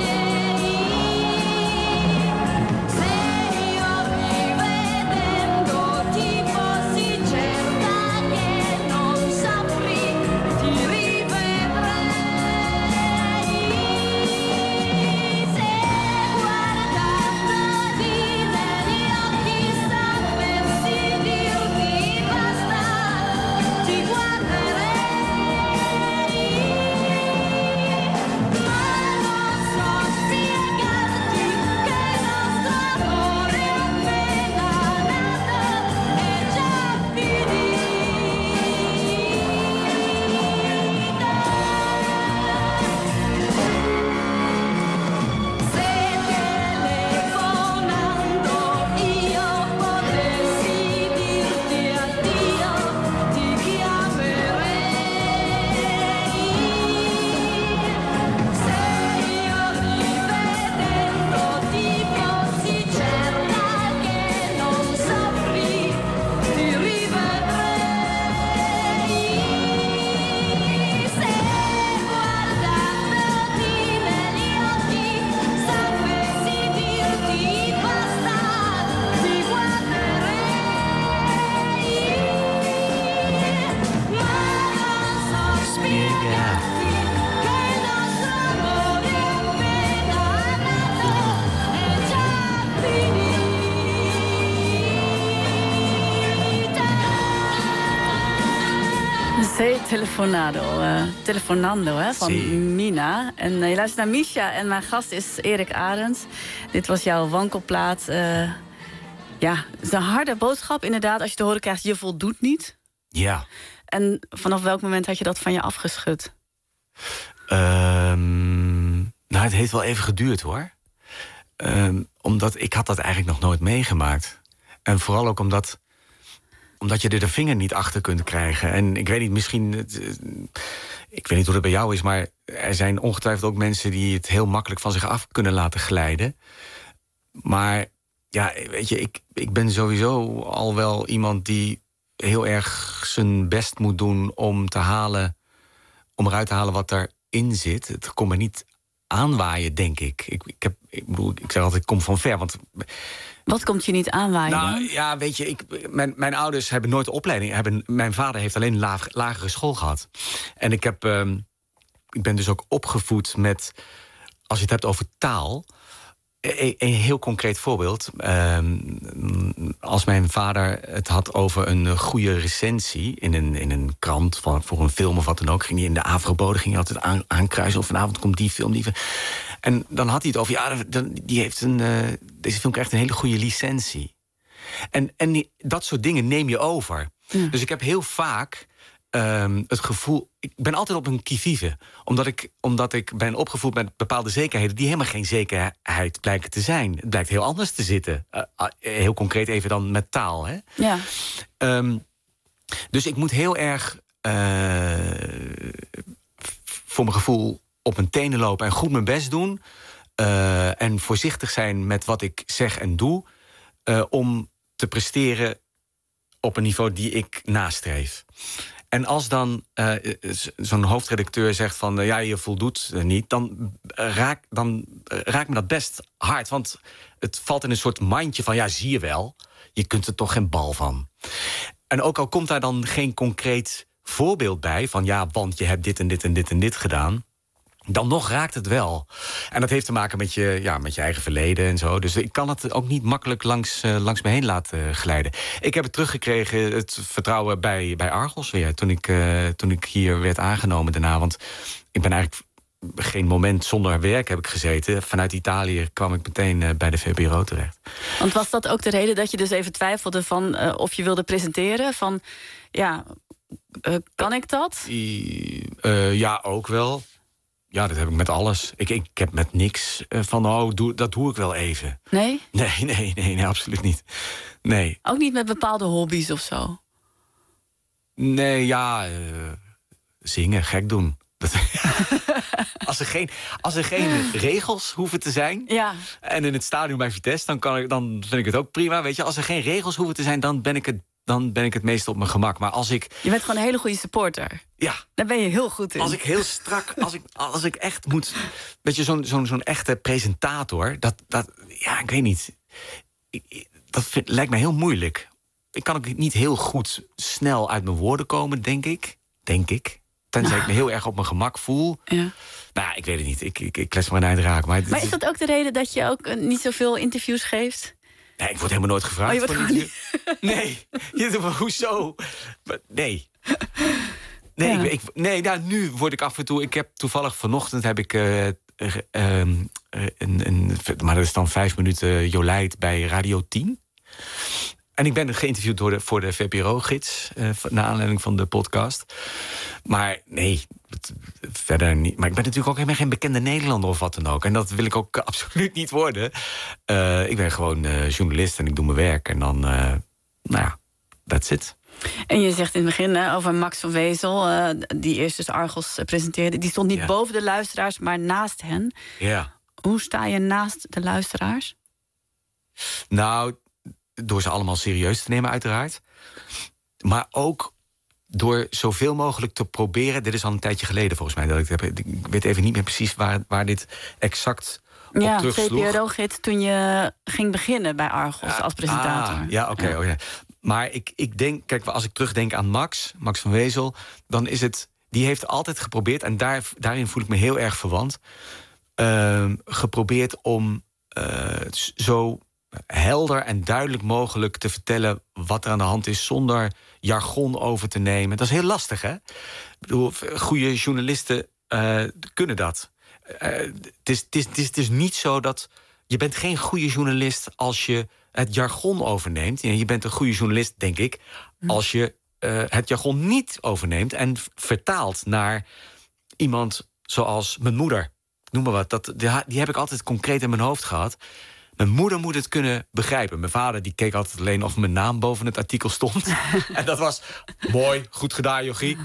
Se io rivedendo ti fossi certa che non saprì, ti rivedrei. Se guardandoti negli occhi sapessi dirti basta, ti guarderei. Ma non so spiegarti che il nostro amore appena nato è già finito. Se telefonando io potessi dirti addio, ti chiamerei. Se io rivedendo ti fossi certa che non saprì, ti rivedrei. Se guardandoti negli occhi sapessi dirti basta, ti guarderei. Ma non so spiegarti che il nostro amore appena nato è già finito. Sei telefonando hè, van Mina. En je luistert naar Misha en mijn gast is Erik Arends. Dit was jouw wankelplaat. Ja, het is een harde boodschap inderdaad. Als je te horen krijgt, je voldoet niet. Ja. En vanaf welk moment had je dat van je afgeschud? Nou, het heeft wel even geduurd, hoor. Omdat ik had dat eigenlijk nog nooit meegemaakt. En vooral ook omdat je er de vinger niet achter kunt krijgen. En ik weet niet, misschien... ik weet niet hoe dat bij jou is, maar er zijn ongetwijfeld ook mensen die het heel makkelijk van zich af kunnen laten glijden. Maar ja, weet je, ik ben sowieso al wel iemand die heel erg zijn best moet doen om eruit te halen wat erin zit. Het komt me niet aanwaaien, denk ik. Ik zeg altijd, ik kom van ver, want... Wat komt je niet aanwaaien? Nou ja, weet je, mijn ouders hebben nooit opleiding. Mijn vader heeft alleen lagere school gehad. En ik ben dus ook opgevoed met, als je het hebt over taal. Een heel concreet voorbeeld. Als mijn vader het had over een goede recensie in een krant voor een film of wat dan ook, ging hij in de Afro-bode, ging hij altijd aankruisen of vanavond komt die film. En dan had hij het over, ja, deze film krijgt een hele goede licentie. En dat soort dingen neem je over. Ja. Dus ik heb heel vaak het gevoel... Ik ben altijd op een qui-vive. Omdat ik ben opgevoed met bepaalde zekerheden die helemaal geen zekerheid blijken te zijn. Het blijkt heel anders te zitten. Heel concreet even dan met taal. Hè? Ja. Dus ik moet heel erg voor mijn gevoel op mijn tenen lopen en goed mijn best doen. En voorzichtig zijn met wat ik zeg en doe. Om te presteren op een niveau die ik nastreef. En als dan zo'n hoofdredacteur zegt van... ja, je voldoet niet, dan raakt me dat best hard. Want het valt in een soort mandje van... ja, zie je wel, je kunt er toch geen bal van. En ook al komt daar dan geen concreet voorbeeld bij... van ja, want je hebt dit en dit en dit en dit gedaan... dan nog raakt het wel. En dat heeft te maken met je eigen verleden en zo. Dus ik kan het ook niet makkelijk langs me heen laten glijden. Ik heb het teruggekregen, het vertrouwen bij Argos weer... toen ik hier werd aangenomen daarna. Want ik ben eigenlijk geen moment zonder werk heb ik gezeten. Vanuit Italië kwam ik meteen bij de VPRO terecht. Want was dat ook de reden dat je dus even twijfelde... van of je wilde presenteren? Van, ja, kan ik dat? Ja, ook wel. Ja, dat heb ik met alles. Ik heb met niks van, dat doe ik wel even. Nee? Nee, absoluut niet. Nee. Ook niet met bepaalde hobby's of zo? Nee, ja, zingen, gek doen. Als er geen regels hoeven te zijn... Ja. En in het stadion bij Vitesse, dan vind ik het ook prima. Weet je, als er geen regels hoeven te zijn, dan ben ik het meest op mijn gemak. Maar als ik... Je bent gewoon een hele goede supporter. Ja. Daar ben je heel goed in. Als ik heel strak... als ik echt moet... Weet je, zo'n echte presentator... Ja, ik weet niet. Lijkt me heel moeilijk. Ik kan ook niet heel goed snel uit mijn woorden komen, denk ik. Tenzij ik me heel erg op mijn gemak voel. Ja. Nou ja, ik weet het niet. Ik klets maar een eind raak. Maar is dat ook de reden dat je ook niet zoveel interviews geeft? Nee, ik word helemaal nooit gevraagd. Je wordt gewoon niet... Nee, hoezo? Nee. Nee, ja. Nu word ik af en toe... Ik heb toevallig vanochtend heb ik... maar dat is dan 5 minuten Jolijt bij Radio 10. En ik ben geïnterviewd voor de VPRO-gids... naar aanleiding van de podcast. Maar nee, verder niet. Maar ik ben natuurlijk ook helemaal geen bekende Nederlander of wat dan ook. En dat wil ik ook absoluut niet worden. Ik ben gewoon journalist en ik doe mijn werk. En dan, that's it. En je zegt in het begin over Max van Wezel... die eerst dus Argos presenteerde... die stond niet boven de luisteraars, maar naast hen. Ja. Hoe sta je naast de luisteraars? Nou, door ze allemaal serieus te nemen uiteraard. Maar ook door zoveel mogelijk te proberen... Dit is al een tijdje geleden volgens mij. Dat ik weet even niet meer precies waar dit exact op terugsloeg. Ja, VPRO-gids toen je ging beginnen bij Argos als presentator. Ja, oké. Oh ja. Maar ik denk, kijk, als ik terugdenk aan Max van Wezel... dan is het, die heeft altijd geprobeerd... en daarin voel ik me heel erg verwant... geprobeerd om zo helder en duidelijk mogelijk te vertellen... wat er aan de hand is zonder jargon over te nemen. Dat is heel lastig, hè? Ik bedoel, goede journalisten kunnen dat. Het is niet zo dat... Je bent geen goede journalist als je het jargon overneemt. Je bent een goede journalist, denk ik... als je het jargon niet overneemt... en vertaalt naar iemand zoals mijn moeder. Noem maar wat. Die heb ik altijd concreet in mijn hoofd gehad. Mijn moeder moet het kunnen begrijpen. Mijn vader die keek altijd alleen of mijn naam boven het artikel stond. En dat was mooi, goed gedaan, jochie.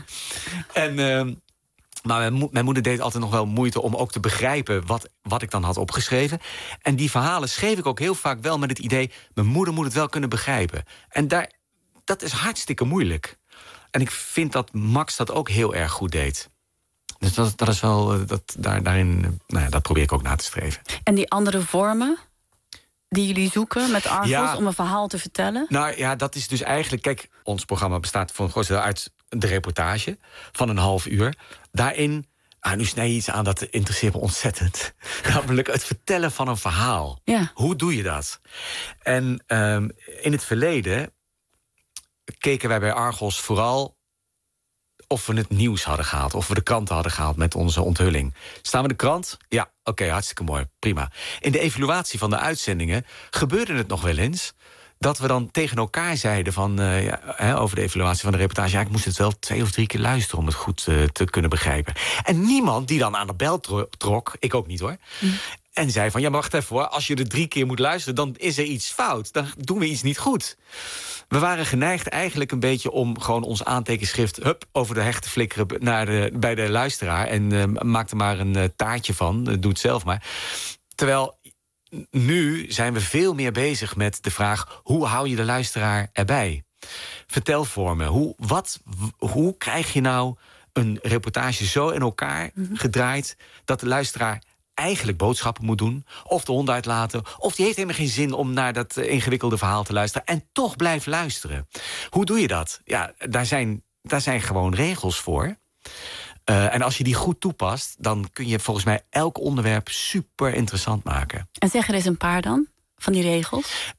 Maar mijn moeder deed altijd nog wel moeite om ook te begrijpen wat ik dan had opgeschreven. En die verhalen schreef ik ook heel vaak wel met het idee... mijn moeder moet het wel kunnen begrijpen. En dat is hartstikke moeilijk. En ik vind dat Max dat ook heel erg goed deed. Dus dat is wel... daarin, dat probeer ik ook na te streven. En die andere vormen die jullie zoeken met Argos om een verhaal te vertellen? Nou ja, dat is dus eigenlijk... Kijk, ons programma bestaat voor een groot deel uit de reportage van een half uur. Daarin, nu snij je iets aan, dat interesseert me ontzettend. Namelijk het vertellen van een verhaal. Ja. Hoe doe je dat? En in het verleden keken wij bij Argos vooral of we het nieuws hadden gehaald, of we de kranten hadden gehaald met onze onthulling. Staan we de krant? Ja, oké, hartstikke mooi, prima. In de evaluatie van de uitzendingen gebeurde het nog wel eens dat we dan tegen elkaar zeiden van over de evaluatie van de reportage... ik moest het wel 2 of 3 keer luisteren om het goed te kunnen begrijpen. En niemand die dan aan de bel trok, ik ook niet hoor... en zei van, ja, maar wacht even hoor, als je er 3 keer moet luisteren... dan is er iets fout, dan doen we iets niet goed. We waren geneigd eigenlijk een beetje om gewoon ons aantekenschrift... over de heg te flikkeren bij de luisteraar... en maak er maar een taartje van, doe het zelf maar. Terwijl nu zijn we veel meer bezig met de vraag... hoe hou je de luisteraar erbij? vertelvormen. Hoe krijg je nou een reportage zo in elkaar gedraaid dat de luisteraar eigenlijk boodschappen moet doen, of de hond uitlaten, of die heeft helemaal geen zin om naar dat ingewikkelde verhaal te luisteren en toch blijft luisteren. Hoe doe je dat? Ja, daar zijn gewoon regels voor. En als je die goed toepast, dan kun je volgens mij elk onderwerp super interessant maken. En zeg er eens een paar dan, van die regels.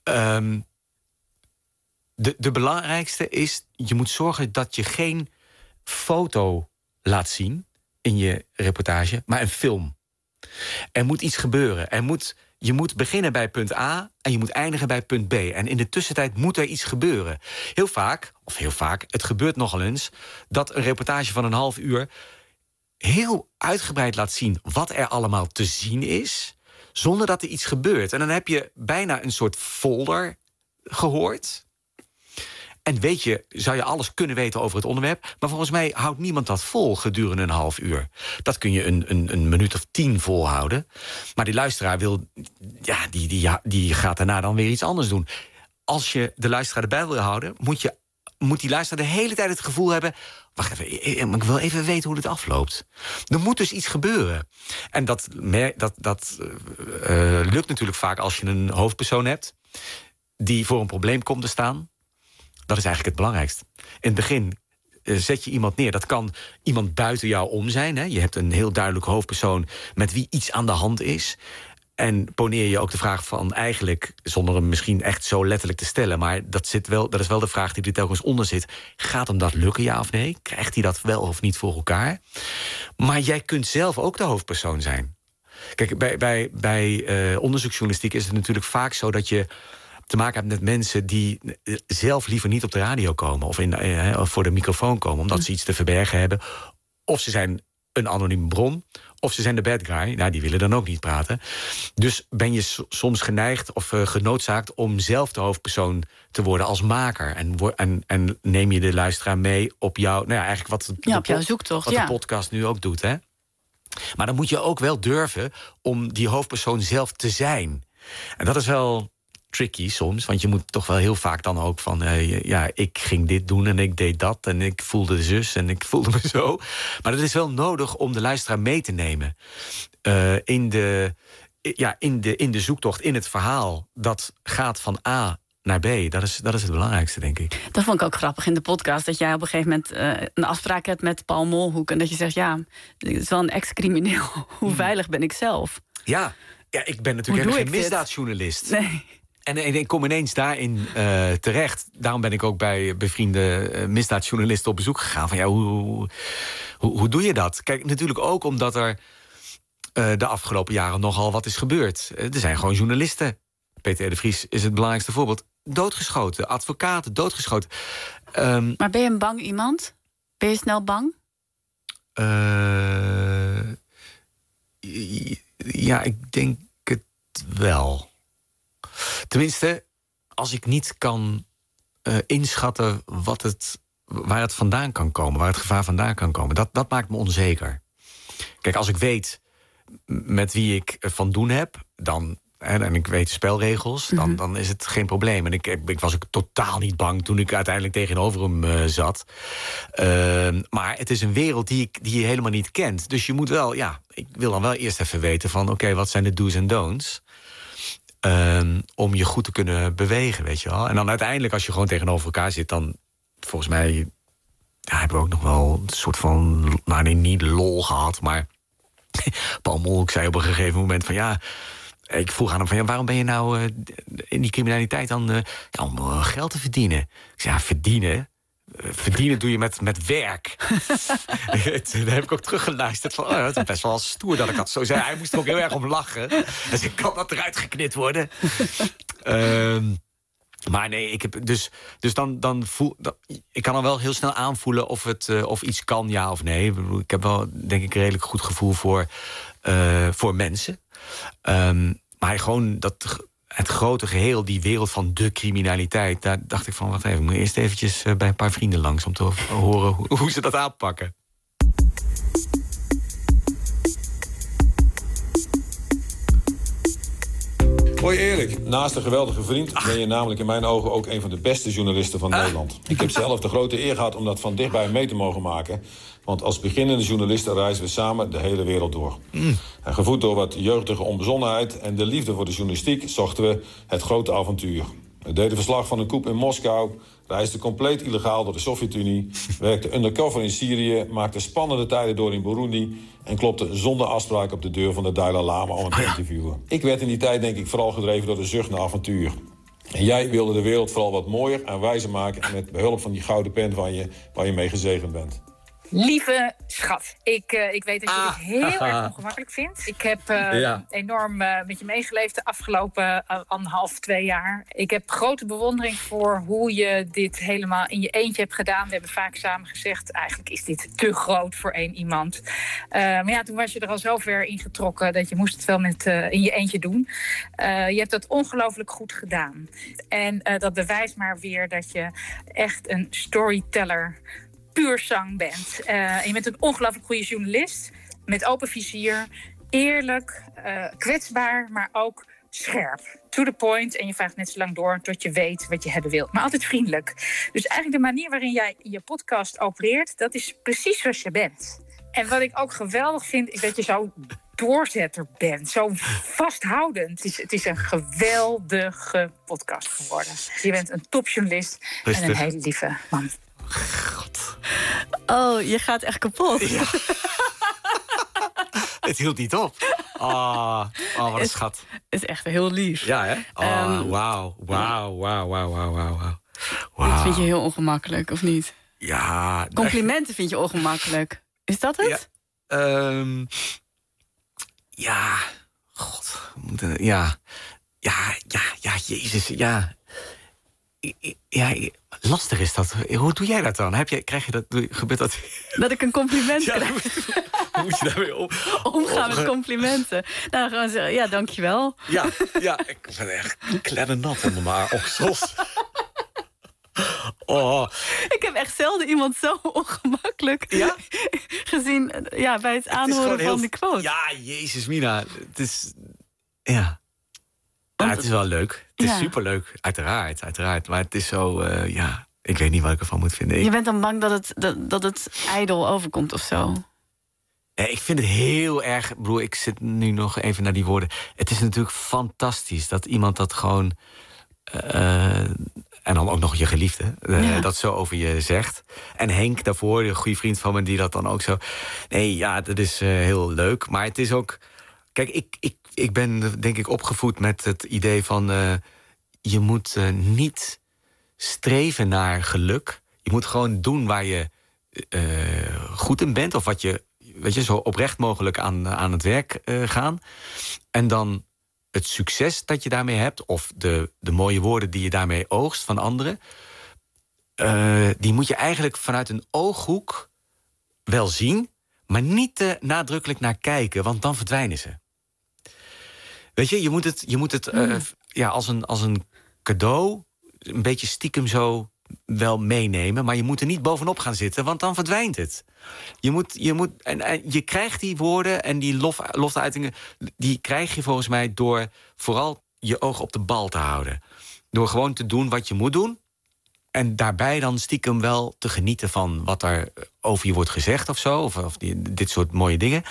De belangrijkste is, je moet zorgen dat je geen foto laat zien in je reportage, maar een film. Er moet iets gebeuren. Je moet beginnen bij punt A en je moet eindigen bij punt B. En in de tussentijd moet er iets gebeuren. Heel vaak, het gebeurt nogal eens, dat een reportage van een half uur heel uitgebreid laat zien wat er allemaal te zien is, zonder dat er iets gebeurt. En dan heb je bijna een soort folder gehoord. En zou je alles kunnen weten over het onderwerp, maar volgens mij houdt niemand dat vol gedurende een half uur. Dat kun je een minuut of 10 volhouden. Maar die luisteraar die gaat daarna dan weer iets anders doen. Als je de luisteraar erbij wil houden, moet die luisteraar de hele tijd het gevoel hebben, wacht even, ik wil even weten hoe dit afloopt. Er moet dus iets gebeuren. En dat lukt natuurlijk vaak als je een hoofdpersoon hebt die voor een probleem komt te staan. Dat is eigenlijk het belangrijkste. In het begin zet je iemand neer. Dat kan iemand buiten jou om zijn. Hè? Je hebt een heel duidelijk hoofdpersoon met wie iets aan de hand is. En poneer je ook de vraag van eigenlijk, zonder hem misschien echt zo letterlijk te stellen, maar dat is wel de vraag die er telkens onder zit. Gaat hem dat lukken, ja of nee? Krijgt hij dat wel of niet voor elkaar? Maar jij kunt zelf ook de hoofdpersoon zijn. Kijk, bij onderzoeksjournalistiek is het natuurlijk vaak zo dat je te maken hebt met mensen die zelf liever niet op de radio komen of voor de microfoon komen, omdat ze iets te verbergen hebben. Of ze zijn een anonieme bron, of ze zijn de bad guy. Nou, die willen dan ook niet praten. Dus ben je soms geneigd of genoodzaakt om zelf de hoofdpersoon te worden als maker. En neem je de luisteraar mee op jou, eigenlijk op jouw zoektocht, wat de podcast nu ook doet. Hè? Maar dan moet je ook wel durven om die hoofdpersoon zelf te zijn. En dat is wel tricky soms, want je moet toch wel heel vaak dan ook van ik ging dit doen en ik deed dat en ik voelde zus en ik voelde me zo. Maar het is wel nodig om de luisteraar mee te nemen in de zoektocht, in het verhaal dat gaat van A naar B. Dat is het belangrijkste, denk ik. Dat vond ik ook grappig in de podcast, dat jij op een gegeven moment een afspraak hebt met Paul Molhoek en dat je zegt, het is wel een ex-crimineel. Hoe veilig ben ik zelf? Ja, ik ben natuurlijk geen misdaadjournalist. Nee. En ik kom ineens daarin terecht. Daarom ben ik ook bij bevriende misdaadjournalisten op bezoek gegaan. Van hoe doe je dat? Kijk, natuurlijk ook omdat er de afgelopen jaren nogal wat is gebeurd. Er zijn gewoon journalisten. Peter de Vries is het belangrijkste voorbeeld. Doodgeschoten, advocaten doodgeschoten. Maar ben je een bang iemand? Ben je snel bang? Ja, ik denk het wel. Tenminste, als ik niet kan inschatten waar het vandaan kan komen, waar het gevaar vandaan kan komen, dat maakt me onzeker. Kijk, als ik weet met wie ik van doen heb, en ik weet de spelregels, dan is het geen probleem. En ik was ook totaal niet bang toen ik uiteindelijk tegenover hem zat. Maar het is een wereld die je helemaal niet kent. Dus je moet wel, ik wil dan wel eerst even weten van, oké, wat zijn de do's en don'ts? Om je goed te kunnen bewegen, weet je wel. En dan uiteindelijk, als je gewoon tegenover elkaar zit, dan volgens mij hebben we ook nog wel een soort van, niet lol gehad, maar Paul Molhoek zei op een gegeven moment van ik vroeg aan hem van waarom ben je nou in die criminaliteit dan om geld te verdienen? Ik zei, verdienen? Verdienen doe je met werk. Daar heb ik ook teruggeluisterd van, dat is best wel stoer dat ik dat zo zei. Hij moest er ook heel erg om lachen. Dus ik kan dat eruit geknipt worden. Maar nee, ik heb ik kan dan wel heel snel aanvoelen of iets kan, ja of nee. Ik heb wel, denk ik, een redelijk goed gevoel voor mensen. Maar gewoon het grote geheel, die wereld van de criminaliteit, daar dacht ik van, wacht even, ik moet eerst eventjes bij een paar vrienden langs om te horen hoe ze dat aanpakken. Hoi Erik, naast een geweldige vriend ben je namelijk in mijn ogen ook een van de beste journalisten van Nederland. Ik heb zelf de grote eer gehad om dat van dichtbij mee te mogen maken. Want als beginnende journalisten reizen we samen de hele wereld door. En gevoed door wat jeugdige onbezonnenheid en de liefde voor de journalistiek zochten we het grote avontuur. We deden verslag van een coup in Moskou, reisden compleet illegaal door de Sovjet-Unie, werkten undercover in Syrië, maakten spannende tijden door in Burundi en klopten zonder afspraak op de deur van de Dalai Lama om hem te interviewen. Ik werd in die tijd denk ik vooral gedreven door de zucht naar avontuur. En jij wilde de wereld vooral wat mooier en wijzer maken en met behulp van die gouden pen van je, waar je mee gezegend bent. Lieve schat, ik weet dat je dit heel erg ongemakkelijk vindt. Ik heb enorm met je meegeleefd de afgelopen 1,5-2 jaar. Ik heb grote bewondering voor hoe je dit helemaal in je eentje hebt gedaan. We hebben vaak samen gezegd, eigenlijk is dit te groot voor één iemand. Maar ja, toen was je er al zo ver in getrokken dat je moest het wel in je eentje doen. Je hebt dat ongelooflijk goed gedaan. En dat bewijst maar weer dat je echt een storyteller puur zang bent. En je bent een ongelooflijk goede journalist. Met open vizier. Eerlijk. Kwetsbaar. Maar ook scherp. To the point. En je vraagt net zo lang door tot je weet wat je hebben wilt. Maar altijd vriendelijk. Dus eigenlijk de manier waarin jij je podcast opereert, dat is precies zoals je bent. En wat ik ook geweldig vind, is dat je zo doorzetter bent. Zo vasthoudend. Het is een geweldige podcast geworden. Je bent een topjournalist en een hele lieve man. God. Oh, je gaat echt kapot. Ja. Het hield niet op. Wat een schat. Is echt heel lief. Ja, hè? Wauw. Dit vind je heel ongemakkelijk, of niet? Ja. Complimenten vind je ongemakkelijk. Is dat het? Ja. God. Ja, Jezus, ja. Ja, lastig is dat. Hoe doe jij dat dan? Krijg je dat? Gebeurt dat? Dat ik een compliment krijg. Hoe moet je daarmee omgaan met complimenten? Nou, gewoon zeggen, ja, dankjewel. Ja, ik ben echt kleddernat onder mijn oksels. Ik heb echt zelden iemand zo ongemakkelijk gezien bij het aanhoren van die quote. Ja, Jezus, Mina. Het is... Ja. Ja, het is wel leuk. Het is superleuk, uiteraard. Maar het is zo, ik weet niet wat ik ervan moet vinden. Je bent dan bang dat het ijdel overkomt of zo? Ja, ik vind het heel erg... Broer, ik zit nu nog even naar die woorden. Het is natuurlijk fantastisch dat iemand dat gewoon... en dan ook nog je geliefde, dat zo over je zegt. En Henk daarvoor, een goede vriend van me, die dat dan ook zo... Nee, ja, dat is heel leuk. Maar het is ook... Kijk, ik ben denk ik opgevoed met het idee van... je moet niet streven naar geluk. Je moet gewoon doen waar je goed in bent. Of wat je, weet je, zo oprecht mogelijk aan het werk gaan. En dan het succes dat je daarmee hebt... of de mooie woorden die je daarmee oogst van anderen... die moet je eigenlijk vanuit een ooghoek wel zien... maar niet te nadrukkelijk naar kijken, want dan verdwijnen ze. Weet je, je moet het als een cadeau... een beetje stiekem zo wel meenemen... maar je moet er niet bovenop gaan zitten, want dan verdwijnt het. Je krijgt die woorden en die loftuitingen... die krijg je volgens mij door vooral je oog op de bal te houden. Door gewoon te doen wat je moet doen... en daarbij dan stiekem wel te genieten van wat er over je wordt gezegd of zo... of dit soort mooie dingen...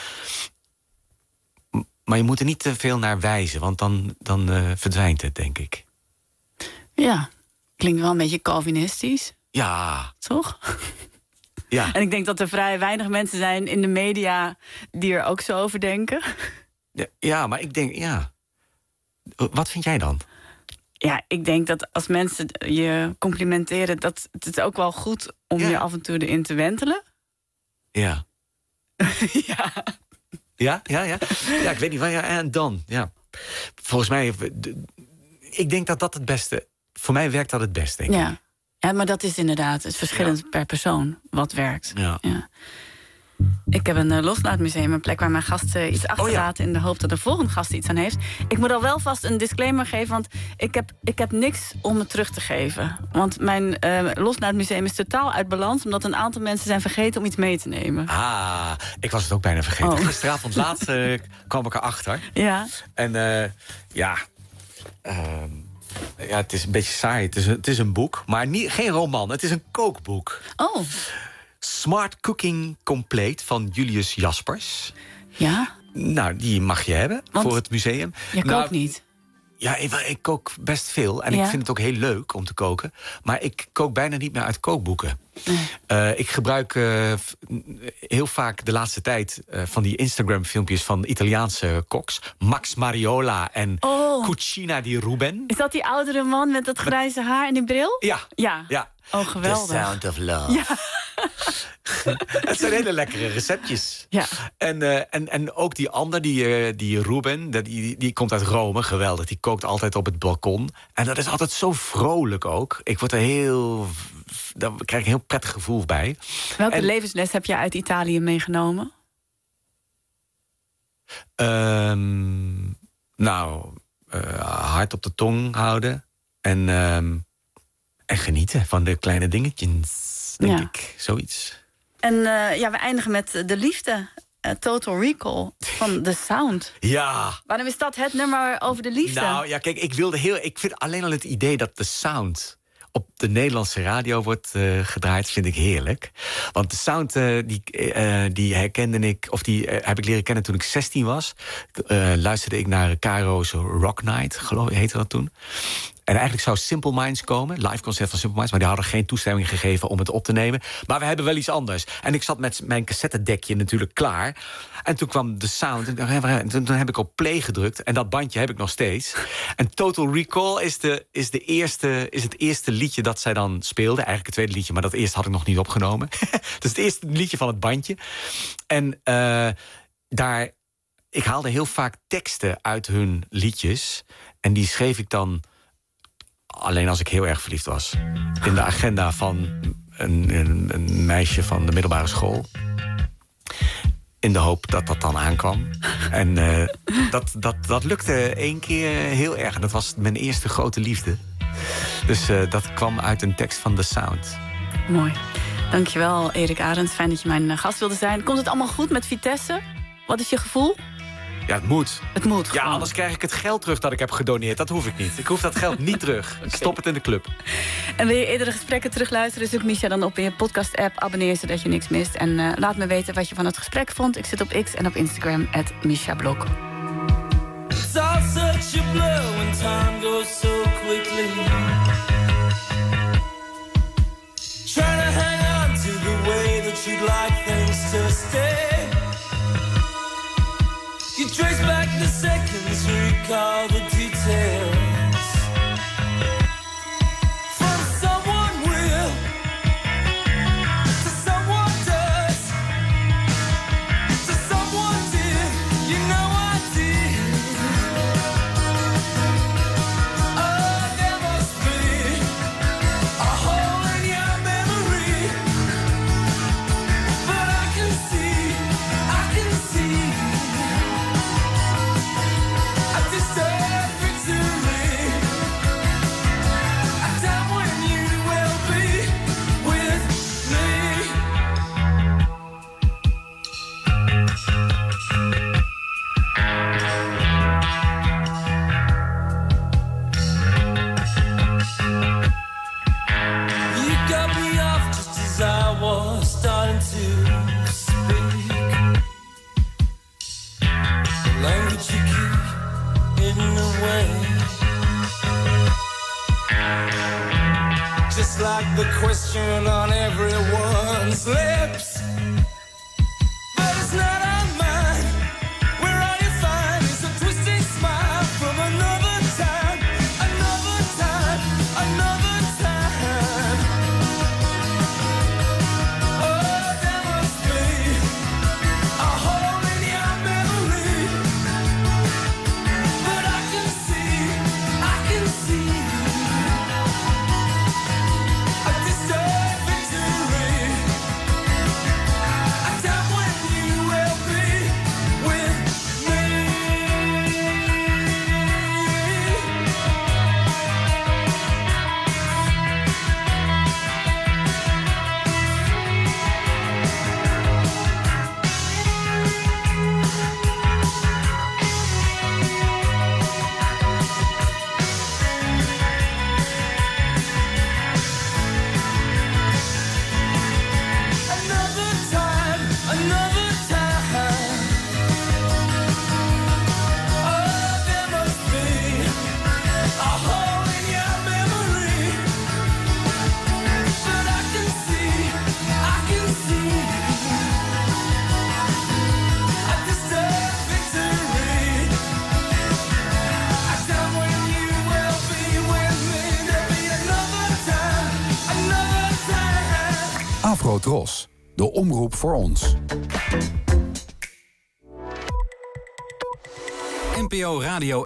Maar je moet er niet te veel naar wijzen, want dan verdwijnt het, denk ik. Ja, klinkt wel een beetje Calvinistisch. Ja. Toch? Ja. En ik denk dat er vrij weinig mensen zijn in de media die er ook zo over denken. Ja, maar ik denk, ja. Wat vind jij dan? Ja, ik denk dat als mensen je complimenteren... dat het is ook wel goed om je af en toe erin te wentelen. Ja. Ja. Ja, ik weet niet waar. Ja, en dan, ja. Volgens mij, ik denk dat het beste... Voor mij werkt dat het best, denk ik. Ja, maar dat is inderdaad het verschillend per persoon wat werkt. Ja. Ik heb een loslaatmuseum, een plek waar mijn gasten iets achterlaten... in de hoop dat de volgende gast iets aan heeft. Ik moet al wel vast een disclaimer geven, want ik heb niks om me terug te geven. Want mijn loslaatmuseum is totaal uit balans... omdat een aantal mensen zijn vergeten om iets mee te nemen. Ik was het ook bijna vergeten. Gisteravond laat kwam ik erachter. Ja. En Het is een beetje saai. Het is een boek, maar geen roman. Het is een kookboek. Oh. Smart Cooking Complete van Julius Jaspers. Ja? Nou, die mag je hebben voor het museum. Je kookt niet. Ja, ik kook best veel. En ik vind het ook heel leuk om te koken. Maar ik kook bijna niet meer uit kookboeken. Ik gebruik heel vaak de laatste tijd van die Instagram-filmpjes van Italiaanse koks. Max Mariola en Cucina di Ruben. Is dat die oudere man met dat grijze haar en die bril? Ja. Oh, geweldig. The Sound of Love. Ja. Het zijn hele lekkere receptjes. Ja. En ook die ander, die Ruben, die komt uit Rome. Geweldig, die kookt altijd op het balkon. En dat is altijd zo vrolijk ook. Daar krijg ik een heel prettig gevoel bij. Welke levensles heb je uit Italië meegenomen? Hard op de tong houden. En genieten van de kleine dingetjes, denk ik. Zoiets. En we eindigen met De Liefde. Total Recall van The Sound. Ja. Waarom is dat het nummer over de liefde? Nou ja, kijk, ik vind alleen al het idee dat The Sound op de Nederlandse radio wordt gedraaid, vind ik heerlijk. Want The Sound, die herkende ik, of die heb ik leren kennen toen ik 16 was. Luisterde ik naar Caro's Rock Night, geloof ik, heette dat toen. En eigenlijk zou Simple Minds komen, live concert van Simple Minds, maar die hadden geen toestemming gegeven om het op te nemen. Maar we hebben wel iets anders. En ik zat met mijn cassettedekje natuurlijk klaar. En toen kwam de Sound en toen heb ik op play gedrukt. En dat bandje heb ik nog steeds. En Total Recall is het eerste liedje dat zij dan speelde. Eigenlijk het tweede liedje, maar dat eerste had ik nog niet opgenomen. Dus het eerste liedje van het bandje. En ik haalde heel vaak teksten uit hun liedjes. En die schreef ik dan alleen als ik heel erg verliefd was. In de agenda van een meisje van de middelbare school. In de hoop dat dat dan aankwam. En dat lukte 1 keer heel erg. En dat was mijn eerste grote liefde. Dus dat kwam uit een tekst van The Sound. Mooi. Dankjewel, Erik Arends. Fijn dat je mijn gast wilde zijn. Komt het allemaal goed met Vitesse? Wat is je gevoel? Ja, het moet. Het moet gewoon. Ja, anders krijg ik het geld terug dat ik heb gedoneerd. Dat hoef ik niet. Ik hoef dat geld niet terug. Okay. Stop het in de club. En wil je eerdere gesprekken terugluisteren? Zoek Misha dan op in je podcast-app. Abonneer zodat je niks mist. En laat me weten wat je van het gesprek vond. Ik zit op X en op Instagram @MishaBlok. It's all such a blur when time goes so quickly. Trying to hang on to the way that you'd like things to stay. You trace back the seconds, recall the details. From someone real to someone does, to someone dear, you know I did. Oh, there must be a hole in your memory, but I can see. Like the question on everyone's lips, but it's not on mine. Where all you find is a twisted smile from another time, another time, another time. Oh, there must be a hole in your memory, but I can see. Afro-Tros, de omroep voor ons. NPO Radio